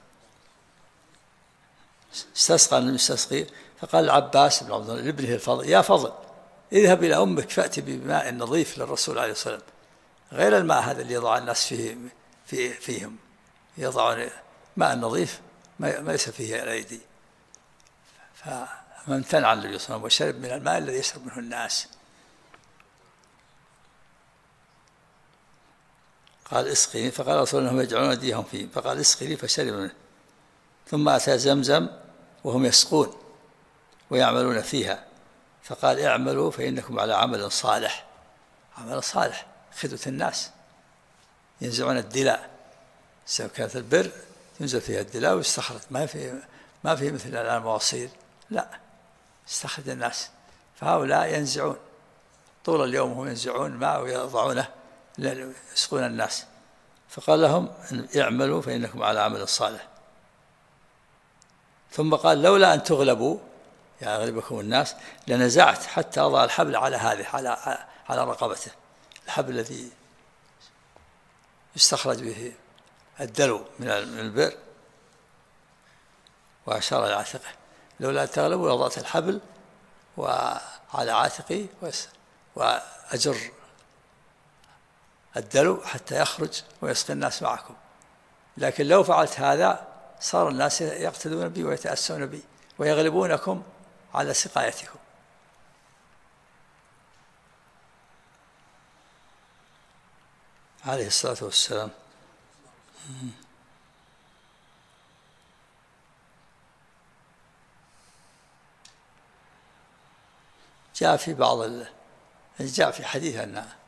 استسقى المستسقي، فقال العباس بن عبد الله لابنه الفضل: يا فضل، اذهب إلى أمك فأتي بماء نظيف للرسول عليه الصلاة والسلام، غير الماء هذا اللي يضع الناس فيهم يضعون ماء نظيف ما ليس فيه الأيدي. فامتنع النبي صلى الله عليه وسلم وشرب من الماء الذي يشرب منه الناس. قال: اسقني. فقال رسول الله: هم يجعلون أيديهم فيه. فقال: اسقني. فشرب منه. ثم أتى زمزم وهم يسقون ويعملون فيها، فقال: اعملوا فإنكم على عمل صالح. عمل صالح، خدمة الناس، ينزعون الدلاء، سواء كانت البر ينزل فيها الدلاء ويستخرج، ما في مثل الآن المواصيل، لا، يستخرج الناس. فهؤلاء ينزعون طول اليوم، هم ينزعون ماء ويضعونه يسقون الناس. فقال لهم: اعملوا فإنكم على عمل صالح. ثم قال: لولا أن تغلبوا، يعني يغلبكم الناس، لنزعت حتى أضع الحبل على هذه، على رقبته، الحبل الذي يستخرج به الدلو من البئر، وأشار إلى عاتقه: لولا أن تغلبوا لوضعت الحبل وعلى عاتقي وأجر الدلو حتى يخرج ويسقي الناس معكم. لكن لو فعلت هذا صار الناس يقتدون بي ويتأسون بي ويغلبونكم على سقايتكم. عليه الصلاة والسلام. جاء في حديث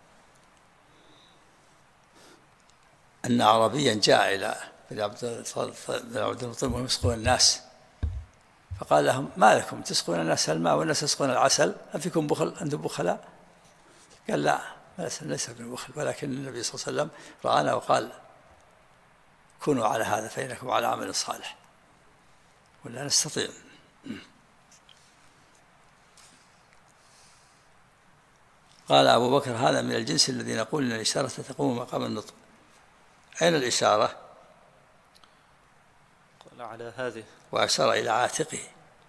أن أعرابيا جاء إلى بن عبد المطلب وهم يسقون الناس، فقال لهم: ما لكم تسقون الناس الماء والناس يسقون العسل، أفيكم بخل؟ أنتم بخلاء؟ قال: لا، ليس من بخل، ولكن النبي صلى الله عليه وسلم رآنا وقال: كونوا على هذا فإنكم على عمل صالح، ولا نستطيع. قال أبو بكر: هذا من الجنس الذي نقول إن الإشارة تقوم مقام النطق. أين الإشارة؟ قال: على هذه. وأشار إلى عاتقه،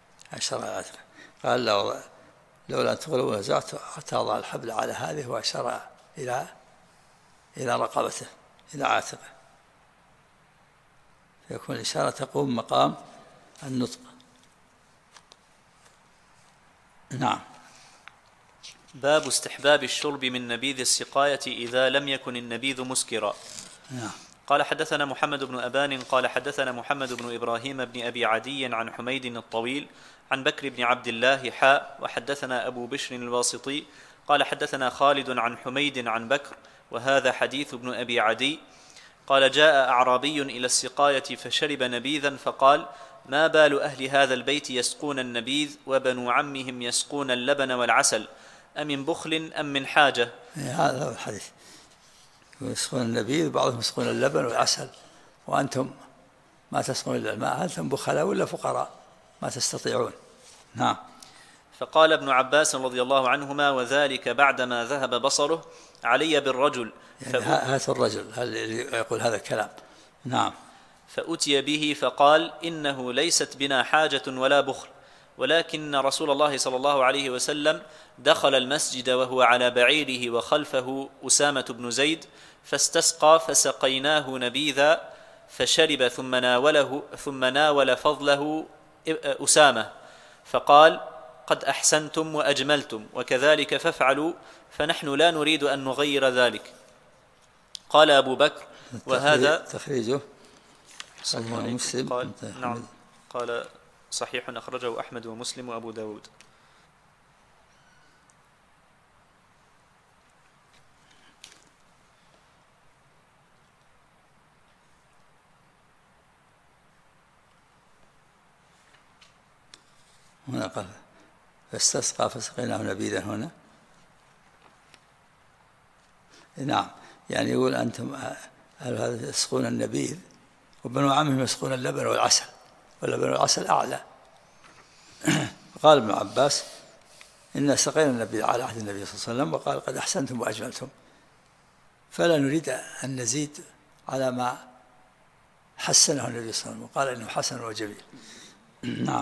قال: لولا أن تغلبوا نزعت حتى أضع الحبل على هذه، وأشار إلى رقبته، إلى عاتقه، فيكون الإشارة تقوم مقام النطق. نعم. باب استحباب الشرب من نبيذ السقاية إذا لم يكن النبيذ مسكرا. نعم. قال: حدثنا محمد بن أبان قال حدثنا محمد بن إبراهيم بن أبي عدي عن حميد الطويل عن بكر بن عبد الله وحدثنا أبو بشر الواسطي قال حدثنا خالد عن حميد عن بكر، وهذا حديث ابن أبي عدي. قال: جاء أعرابي إلى السقاية فشرب نبيذا، فقال: ما بال أهل هذا البيت يسقون النبيذ وبنو عمهم يسقون اللبن والعسل، أمن بخل أم من حاجة؟ هذا هو الحديث، يسقون النبيذ، بعضهم يسقون اللبن والعسل، وأنتم ما تسقون إلا الماء، هل أنتم بخلاء ولا فقراء ما تستطيعون؟ نعم. فقال ابن عباس رضي الله عنهما: وذلك بعدما ذهب بصره علي بالرجل، يعني هذا الرجل اللي يقول هذا الكلام. نعم. فأتي به فقال: إنه ليست بنا حاجة ولا بخل، ولكن رسول الله صلى الله عليه وسلم دخل المسجد وهو على بعيره وخلفه أسامة بن زيد، فاستسقى فسقيناه نبيذا فشرب، ثم ناول فضله أسامة فقال: قد أحسنتم وأجملتم، وكذلك فافعلوا، فنحن لا نريد أن نغير ذلك. قال أبو بكر: وهذا تخريجه مسلم. قال نعم، قال صحيح أخرجه أحمد ومسلم وأبو داود. هنا قال فاستسقى فسقيناه نبيذا. هنا نعم، يعني يقول أنتم هذا يسقون النبيذ وبنو عمهم يسقون اللبن والعسل، واللبن والعسل أعلى. قال ابن عباس: إن سقينا النبيذ على عهد النبي صلى الله عليه وسلم، وقال: قد أحسنتم وأجملتم، فلا نريد أن نزيد على ما حسنه النبي صلى الله عليه وسلم، وقال إنه حسن وجميل. نعم.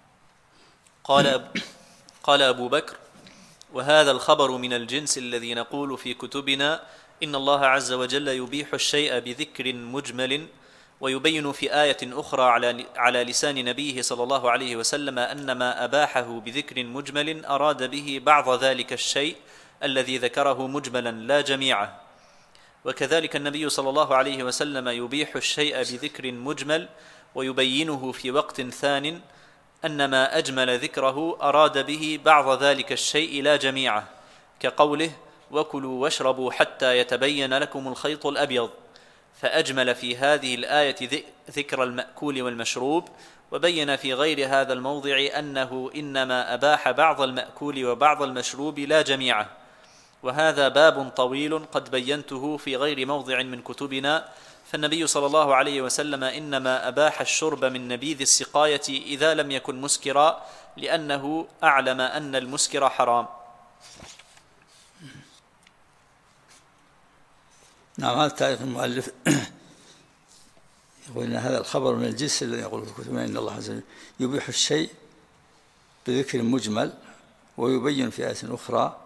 قال أبو بكر: وهذا الخبر من الجنس الذي نقول في كتبنا إن الله عز وجل يبيح الشيء بذكر مجمل، ويبين في آية أخرى على لسان نبيه صلى الله عليه وسلم أن ما أباحه بذكر مجمل أراد به بعض ذلك الشيء الذي ذكره مجملا لا جميعه. وكذلك النبي صلى الله عليه وسلم يبيح الشيء بذكر مجمل ويبينه في وقت ثان أن ما أجمل ذكره أراد به بعض ذلك الشيء لا جميعه، كقوله: وكلوا واشربوا حتى يتبين لكم الخيط الأبيض، فأجمل في هذه الآية ذكر المأكول والمشروب، وبين في غير هذا الموضع أنه إنما أباح بعض المأكول وبعض المشروب لا جميعه. وهذا باب طويل قد بينته في غير موضع من كتبنا. فالنبي صلى الله عليه وسلم إنما أباح الشرب من نبيذ السقاية إذا لم يكن مسكرا، لأنه أعلم أن المسكر حرام. نعم. هذا تعليق المؤلف يقول إن هذا الخبر من الجنس الذي يقول في كتبنا إن الله عز وجل يبيح الشيء بذكر مجمل، ويبين في آية أخرى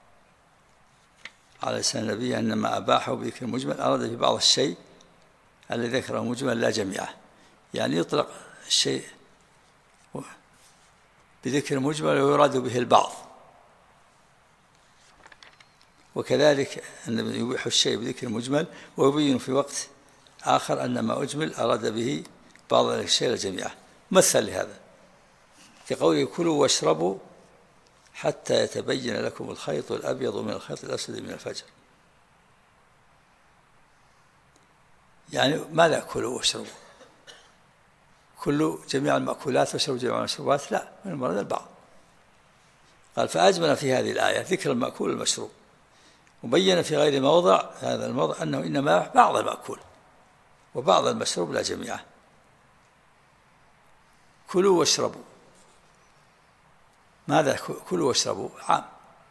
على لسان النبي أنما أباحه بذكر مجمل أراد في بعض الشيء الذي ذكره مجمل لا جميعه، يعني يطلق الشيء بذكر مجمل ويراد به البعض. وكذلك أن يبيح الشيء بذكر مجمل ويبين في وقت آخر أن ما أجمل أراد به بعض الشيء لا جميعه. مثل لهذا كقوله: كلوا واشربوا حتى يتبين لكم الخيط الأبيض من الخيط الأسود من الفجر. يعني ماذا كلوا واشربوا؟ كلوا جميع المأكولات واشربوا جميع المشروبات؟ لا، من المراد البعض. قال: فأجمل في هذه الآية ذكر المأكول والمشروب، وبين في غير موضع هذا الموضع أنه إنما بعض المأكول وبعض المشروب لا جميعه. كلوا واشربوا، ماذا كلوا واشربوا؟ عام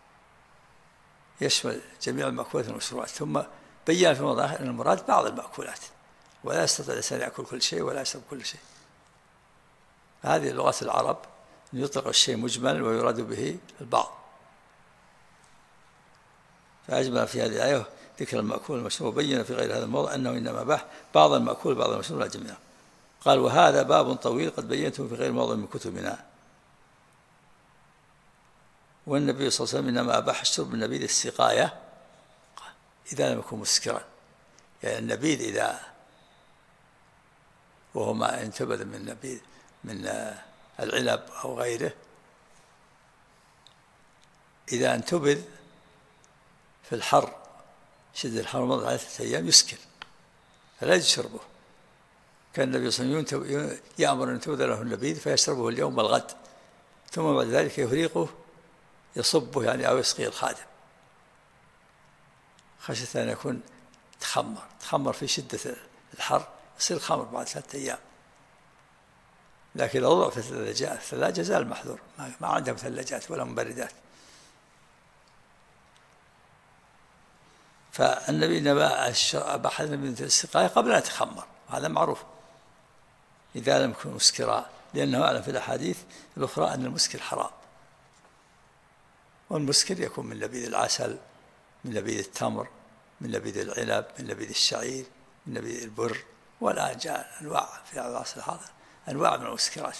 يشمل جميع المأكولات والمشروبات، ثم بين في موضع أن المراد بعض المأكولات، ولا يستطيع الإنسان يأكل كل شيء ولا يشرب كل شيء. هذه لغة العرب، أن يطلق الشيء مجمل ويراد به البعض. فأجمل في هذه الآية ذكر المأكول والمشروب، وبين في غير هذا الموضع أنه إنما باح بعض المأكول وبعض المشروب لا جميعا. قال: وهذا باب طويل قد بينته في غير موضع من كتبنا. والنبي صلى الله عليه وسلم إنما أباح الشرب من نبيذ السقاية إذا لم يكن مسكرا، يعني النبيذ إذا وهو ما انتبذ من نبيذ من العنب أو غيره، إذا انتبذ في الحر شد الحر مضى على 3 أيام يسكر فلا يشربه. كان النبي صلى الله عليه وسلم يأمر أن ينتبذ له النبيذ فيشربه اليوم والغد، ثم بعد ذلك يهريقه يصبه يعني أو يسقيه الخادم، خشية أن يكون تخمر في شدة الحر يصير خمر بعد 3 أيام لكن لو وضع في الثلاجة زال المحظور، ما عندهم ثلاجات ولا مبردات. فالنبي أباح النبي السقاية قبل أن يتخمر، هذا معروف إذا لم يكن مسكرا، لأنه أعلم في الأحاديث الأخرى أن المسكر حرام، والمسكر يكون من لبيذ العسل، من لبيذ التمر، من لبيذ العنب، من لبيذ الشعير، من لبيذ البر. والآن جاء أنواع في العصر الحاضر، أنواع من المسكرات،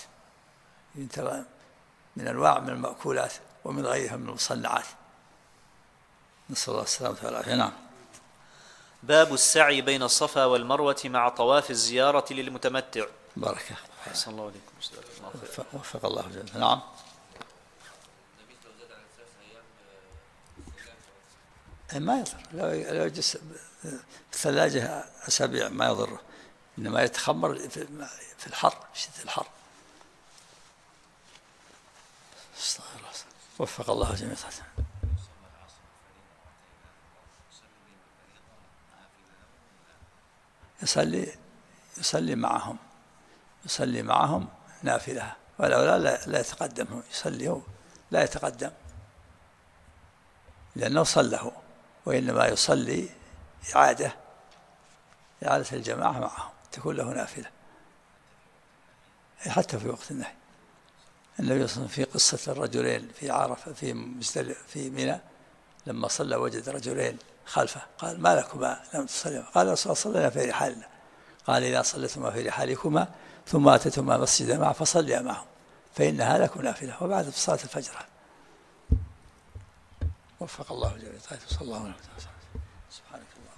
من أنواع من المأكولات ومن غيرها من المصنعات، نسأل الله السلامة والعافية. نعم. باب السعي بين الصفا والمروة مع طواف الزيارة للمتمتع. بركة. أحسن الله عليكم. وفق الله جل. نعم. ما يضر لو يجلس في الثلاجة أسابيع ما يضره، إنما يتخمر في الحر، شدة الحر. وفق الله جميعا. يصلي معهم نافلة، ولا لا يتقدم، يصلي هو لا يتقدم لأنه صلى، وإنما يصلي إعادة الجماعة معهم، تكون له نافلة حتى في وقت النهي. النبي صلى الله عليه وسلم في قصة الرجلين في عرفة في منى لما صلى وجد رجلين خلفه، قال ما لكما لم تصليا؟ قال رسول الله صلينا في رحالنا. قال إذا صليتما في رحالكما ثم أتيتما مسجدا معه فصليا معهم فإنها لكم نافلة، وبعد صلاة الفجر. وفق الله جميعا. صلى الله عليه وسلم. سبحانك الله.